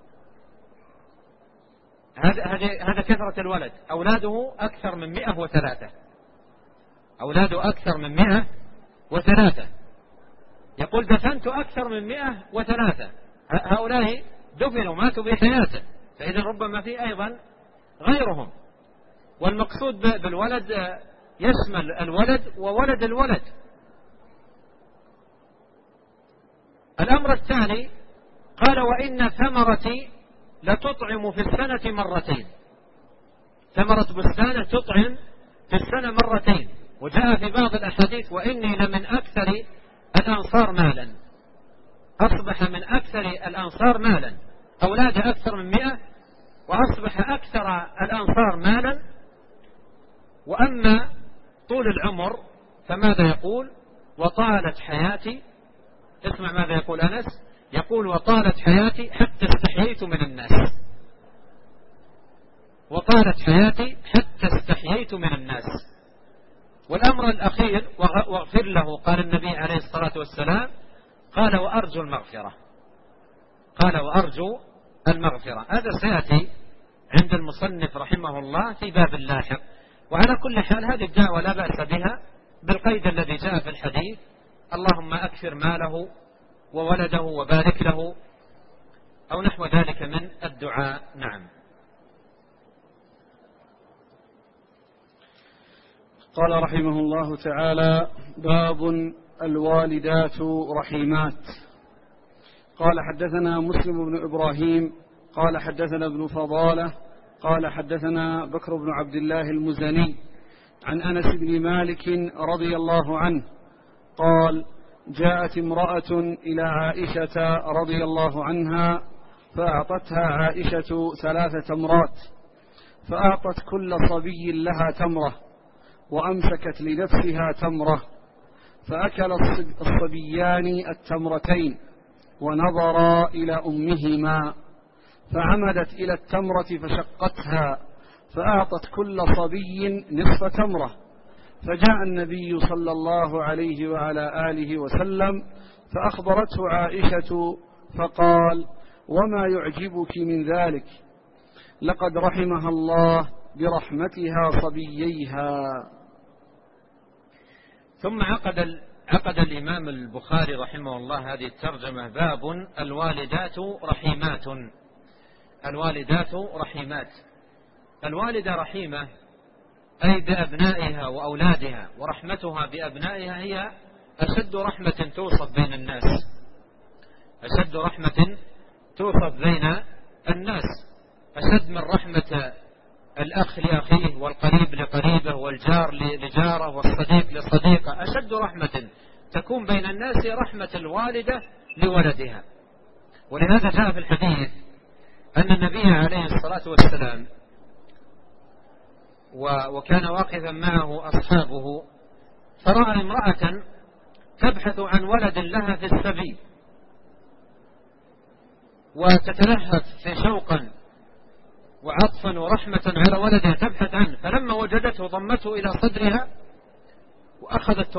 هذا كثرة الولد، أولاده أكثر من 103، أولاده أكثر من 103. يقول دفنت أكثر من 103، هؤلاء دفنوا ماتوا بحياته، فإذا ربما في أيضا غيرهم. والمقصود بالولد يشمل الولد وولد الولد. الأمر الثاني قال وإن ثمرتي لتطعم في السنة مرتين، ثمرة بستانه تطعم في السنة مرتين. وجاء في بعض الأحاديث وإني لمن أكثر الأنصار مالا، أصبح من أكثر الأنصار مالا، أولاد أكثر من 100 وأصبح أكثر الأنصار مالا. وأما طول العمر فماذا يقول؟ وطالت حياتي. اسمع ماذا يقول أنس، يقول وطالت حياتي حتى استحييت من الناس، وطالت حياتي حتى استحييت من الناس. والأمر الأخير واغفر له، قال النبي عليه الصلاة والسلام قال وأرجو المغفرة، قال وأرجو المغفرة. هذا سيأتي عند المصنف رحمه الله في باب لاحق. وعلى كل حال هذه الدعوة لا بأس بها بالقيد الذي جاء في الحديث: اللهم أكثر ماله وولده وبارك له، أو نحو ذلك من الدعاء. نعم. قال رحمه الله تعالى: باب الوالدات رحيمات. قال حدثنا مسلم بن إبراهيم قال حدثنا ابن فضالة قال حدثنا بكر بن عبد الله المزني عن أنس بن مالك رضي الله عنه قال: جاءت امرأة إلى عائشة رضي الله عنها فأعطتها عائشة 3 تمرات، فأعطت كل صبي لها تمرة وأمسكت لنفسها تمرة، فأكل الصبيان التمرتين ونظرا إلى أمهما، فعمدت إلى التمرة فشقتها، فأعطت كل صبي نصف تمرة، فجاء النبي صلى الله عليه وعلى آله وسلم فأخبرته عائشة فقال: وما يعجبك من ذلك؟ لقد رحمها الله برحمتها صبييها. ثم عقد الإمام البخاري رحمه الله هذه الترجمة: باب الوالدات رحيمات. الوالدات رحيمات. الوالدة رحيمة أي بأبنائها وأولادها، ورحمتها بأبنائها هي أشد رحمة توصف بين الناس، أشد رحمة توصف بين الناس، أشد من رحمة الأخ لأخيه والقريب لقريبه والجار لجاره والصديق لصديقه. أشد رحمة تكون بين الناس رحمة الوالدة لولدها. ولهذا جاء في الحديث أن النبي عليه الصلاة والسلام وكان واقفا معه أصحابه، فرأى امرأة تبحث عن ولد لها في السبيل وتتلهف في شوقا وعطفا ورحمة على ولدها تبحث عنه، فلما وجدته ضمته إلى صدرها وأخذت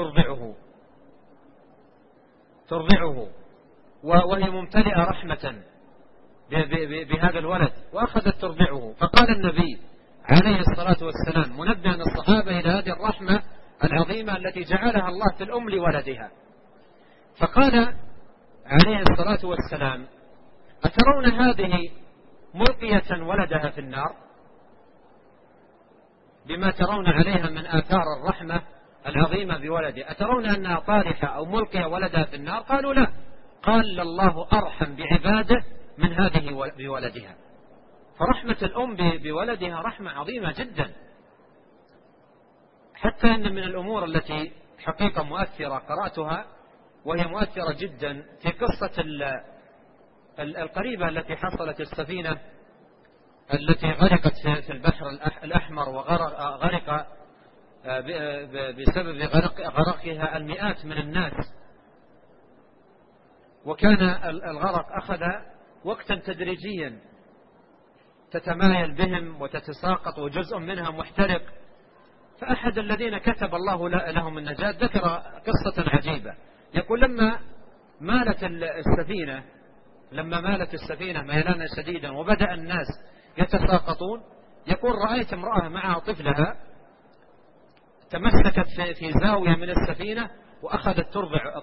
ترضعه وهي ممتلئة رحمة بهذا الولد، وأخذت ترضعه. فقال النبي عليه الصلاة والسلام منبها الصحابة إلى هذه الرحمة العظيمة التي جعلها الله في الأم لولدها، فقال عليه الصلاة والسلام: أترون هذه ملقية ولدها في النار بما ترون عليها من آثار الرحمة العظيمة بولدها؟ أترون أنها طارحة أو ملقية ولدها في النار؟ قالوا لا. قال: الله أرحم بعباده من هذه بولدها. فرحمة الأم بولدها رحمة عظيمة جدا، حتى أن من الأمور التي حقيقة مؤثرة قرأتها وهي مؤثرة جدا في قصة القريبة التي حصلت السفينة التي غرقت في البحر الأحمر، وغرق بسبب غرقها المئات من الناس، وكان الغرق أخذ وقتا تدريجيا تتمايل بهم وتتساقط وجزء منها محترق. فأحد الذين كتب الله لهم النجاة ذكر قصة عجيبة، يقول: لما مالت السفينة ميلانا شديدا وبدأ الناس يتساقطون، يقول: رأيت امرأة معها طفلها تمسكت في زاوية من السفينة وأخذت ترضع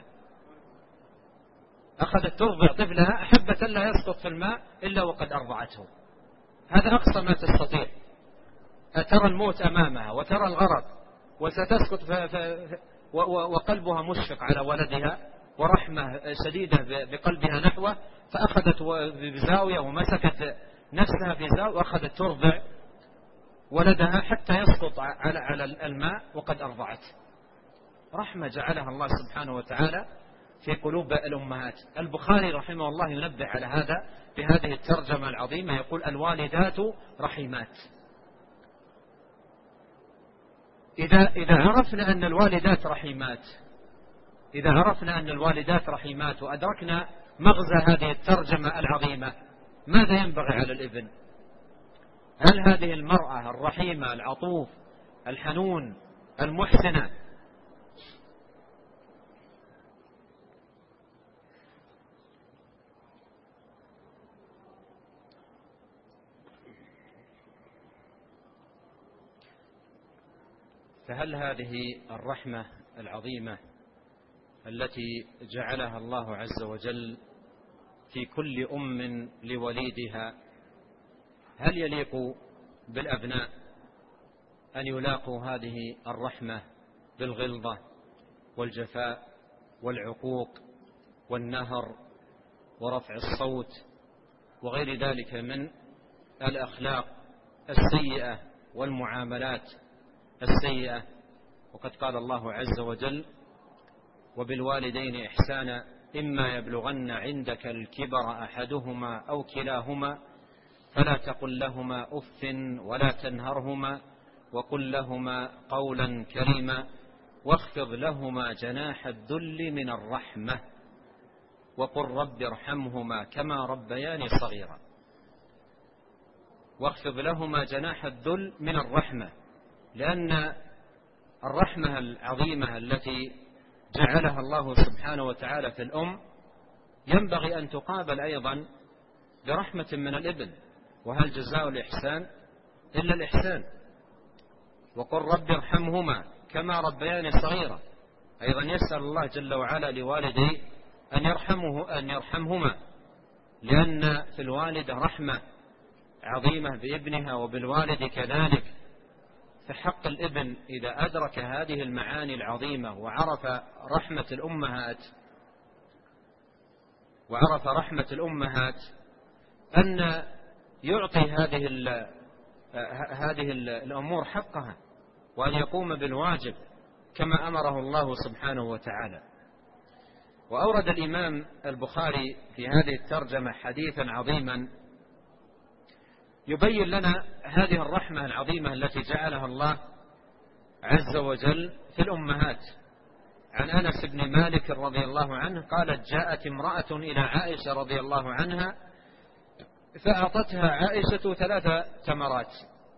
طفلها، أحبت ألا يسقط في الماء إلا وقد أرضعته. هذا أقصى ما تستطيع. ترى الموت أمامها وترى الغرق وستسقط وقلبها مشفق على ولدها ورحمة شديدة بقلبها نحوه، فأخذت بزاوية ومسكت نفسها في زاوية وأخذت ترضع ولدها حتى يسقط على الماء وقد أرضعته. رحمة جعلها الله سبحانه وتعالى في قلوب الأمهات. البخاري رحمه الله ينبه على هذا بهذه الترجمة العظيمة، يقول: الوالدات رحيمات. إذا عرفنا أن الوالدات رحيمات وأدركنا مغزى هذه الترجمة العظيمة، ماذا ينبغي على الابن؟ هل هذه المرأة الرحيمة العطوف الحنون المحسنة فهل هذه الرحمة العظيمة التي جعلها الله عز وجل في كل أم لوليدها هل يليق بالأبناء أن يلاقوا هذه الرحمة بالغلظة والجفاء والعقوق والنهر ورفع الصوت وغير ذلك من الأخلاق السيئة والمعاملات السيئة؟ وقد قال الله عز وجل: وبالوالدين إحسانا إما يبلغن عندك الكبر أحدهما أو كلاهما فلا تقل لهما أف ولا تنهرهما وقل لهما قولا كريما واخفض لهما جناح الذل من الرحمة وقل رب ارحمهما كما ربياني صغيرا. واخفض لهما جناح الذل من الرحمة، لأن الرحمة العظيمة التي جعلها الله سبحانه وتعالى في الأم ينبغي أن تقابل أيضا برحمة من الابن، وهل جزاء الإحسان إلا الإحسان. وقل رب ارحمهما كما ربياني صغيرا، أيضا يسأل الله جل وعلا لوالدي أن يرحمهما، لأن في الوالدة رحمة عظيمة بابنها وبالوالد كذلك. فحق الابن إذا أدرك هذه المعاني العظيمة وعرف رحمة الأمهات أن يعطي هذه الأمور حقها، وأن يقوم بالواجب كما أمره الله سبحانه وتعالى. وأورد الإمام البخاري في هذه الترجمة حديثا عظيما يبين لنا هذه الرحمة العظيمة التي جعلها الله عز وجل في الأمهات. عن أنس بن مالك رضي الله عنه قالت: جاءت امرأة إلى عائشة رضي الله عنها فأعطتها عائشة 3 تمرات،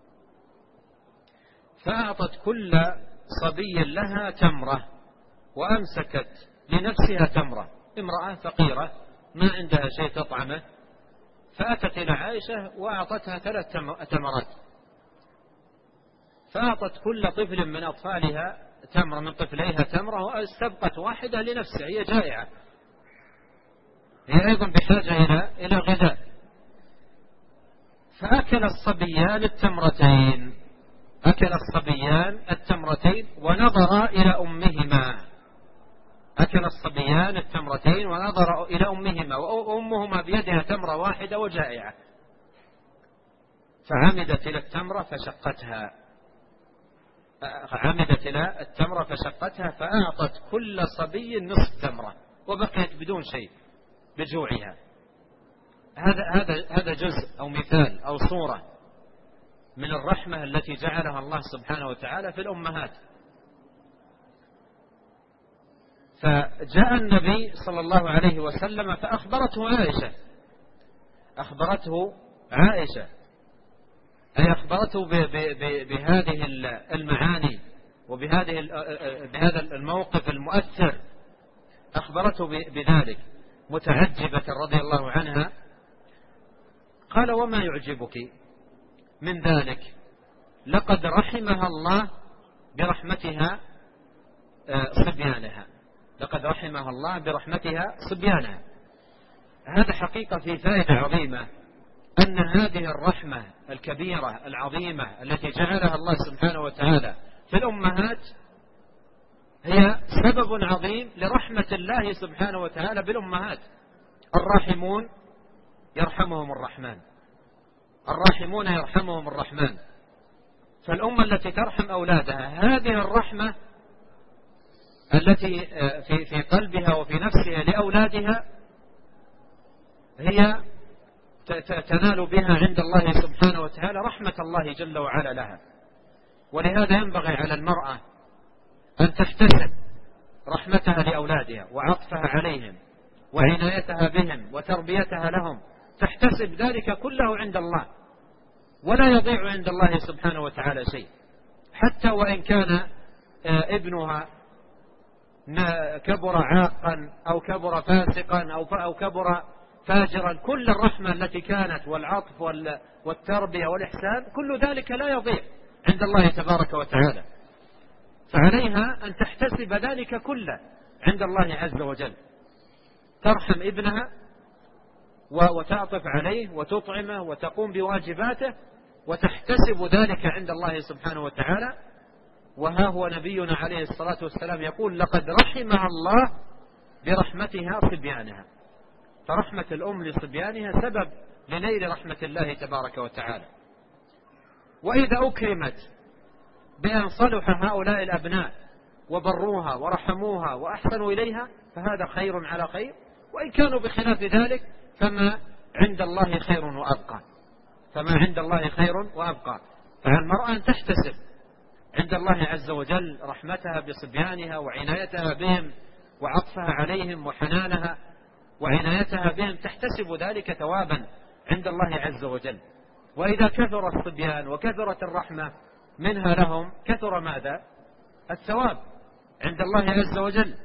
فأعطت كل صبي لها تمرة وأمسكت لنفسها تمرة. امرأة فقيرة ما عندها شيء تطعمه، فأتت إلى عائشة وأعطتها 3 تمرات، فأعطت كل طفل من أطفالها تمرة من طفليها تمرة، واستبقت واحدة لنفسها، هي جائعة، هي أيضا بحاجة إلى غذاء. فأكل الصبيان التمرتين ونظرا إلى أمهما. أكل الصبيان التمرتين ونظر إلى أمهما، وأمهما بيدها تمرة واحدة وجائعة، فعمدت إلى التمرة فشقتها فأعطت كل صبي نصف تمرة وبقيت بدون شيء بجوعها. هذا جزء أو مثال أو صورة من الرحمة التي جعلها الله سبحانه وتعالى في الأمهات. فجاء النبي صلى الله عليه وسلم فأخبرته عائشة أي أخبرته بهذه المعاني بهذا الموقف المؤثر، أخبرته بذلك متعجبة رضي الله عنها. قال: وما يعجبك من ذلك؟ لقد رحمها الله برحمتها صبيانها. هذا حقيقة في فائدة عظيمة، أن هذه الرحمة الكبيرة العظيمة التي جعلها الله سبحانه وتعالى في الأمهات هي سبب عظيم لرحمة الله سبحانه وتعالى بالأمهات. الراحمون يرحمهم الرحمن. فالأمة التي ترحم أولادها، هذه الرحمة التي في قلبها وفي نفسها لأولادها هي تنال بها عند الله سبحانه وتعالى رحمة الله جل وعلا لها. ولهذا ينبغي على المرأة أن تحتسب رحمتها لأولادها وعطفها عليهم وعنايتها بهم وتربيتها لهم، تحتسب ذلك كله عند الله، ولا يضيع عند الله سبحانه وتعالى شيء، حتى وإن كان ابنها كبر عاقا أو كبر فاسقا أو كبر فاجرا. كل الرحمة التي كانت والعطف والتربية والإحسان كل ذلك لا يضيع عند الله تبارك وتعالى. فعليها أن تحتسب ذلك كله عند الله عز وجل، ترحم ابنها وتعطف عليه وتطعمه وتقوم بواجباته وتحتسب ذلك عند الله سبحانه وتعالى. وها هو نبينا عليه الصلاة والسلام يقول: لقد رحمها الله برحمتها صبيانها. فرحمة الأم لصبيانها سبب لنيل رحمة الله تبارك وتعالى. وإذا أكرمت بأن صلح هؤلاء الأبناء وبروها ورحموها وأحسنوا إليها فهذا خير على خير، وإن كانوا بخلاف ذلك فما عند الله خير وأبقى. فالمرأة أن تحتسب عند الله عز وجل رحمتها بصبيانها وعنايتها بهم وعطفها عليهم وحنانها وعنايتها بهم، تحتسب ذلك ثوابا عند الله عز وجل. وإذا كثر الصبيان وكثرت الرحمة منها لهم كثر ماذا؟ الثواب عند الله عز وجل.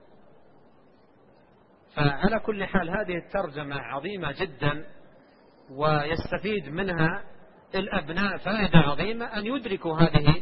فعلى كل حال هذه الترجمة عظيمة جدا، ويستفيد منها الأبناء فائدة عظيمة، أن يدركوا هذه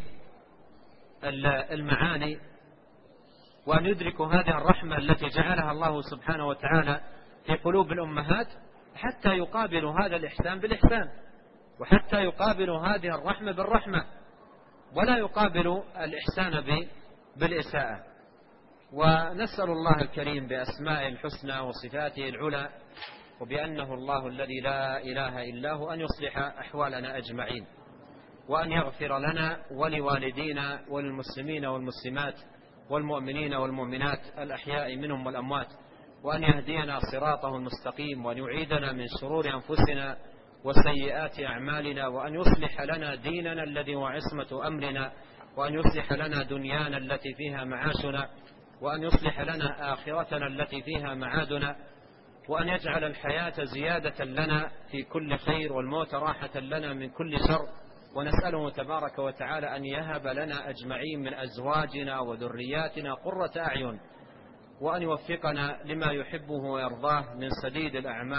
المعاني وأن يدركوا هذه الرحمة التي جعلها الله سبحانه وتعالى في قلوب الأمهات، حتى يقابلوا هذا الإحسان بالإحسان، وحتى يقابلوا هذه الرحمة بالرحمة، ولا يقابلوا الإحسان بالإساءة. ونسأل الله الكريم بأسمائه الحسنى وصفاته العلى وبأنه الله الذي لا إله إلا هو أن يصلح أحوالنا أجمعين، وأن يغفر لنا ولوالدينا وللمسلمين والمسلمات والمؤمنين والمؤمنات الأحياء منهم والأموات، وأن يهدينا صراطه المستقيم، وأن يعيدنا من شرور أنفسنا وسيئات أعمالنا، وأن يصلح لنا ديننا الذي هو عصمة أمرنا، وأن يصلح لنا دنيانا التي فيها معاشنا، وأن يصلح لنا آخرتنا التي فيها معادنا، وأن يجعل الحياة زيادة لنا في كل خير والموت راحة لنا من كل شر. ونسأله تبارك وتعالى أن يهب لنا أجمعين من أزواجنا وذرياتنا قرة أعين، وأن يوفقنا لما يحبه ويرضاه من سديد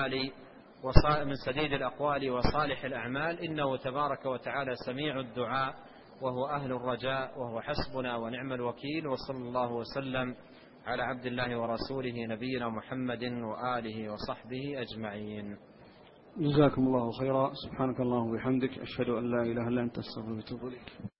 الأقوال وصالح الأعمال، إنه تبارك وتعالى سميع الدعاء وهو أهل الرجاء، وهو حسبنا ونعم الوكيل. وصلى الله وسلم على عبد الله ورسوله نبينا محمد وآله وصحبه أجمعين. جزاكم الله خيرا. سبحانك اللهم وبحمدك، أشهد أن لا إله إلا أنت، أستغفرك وأتوب إليك.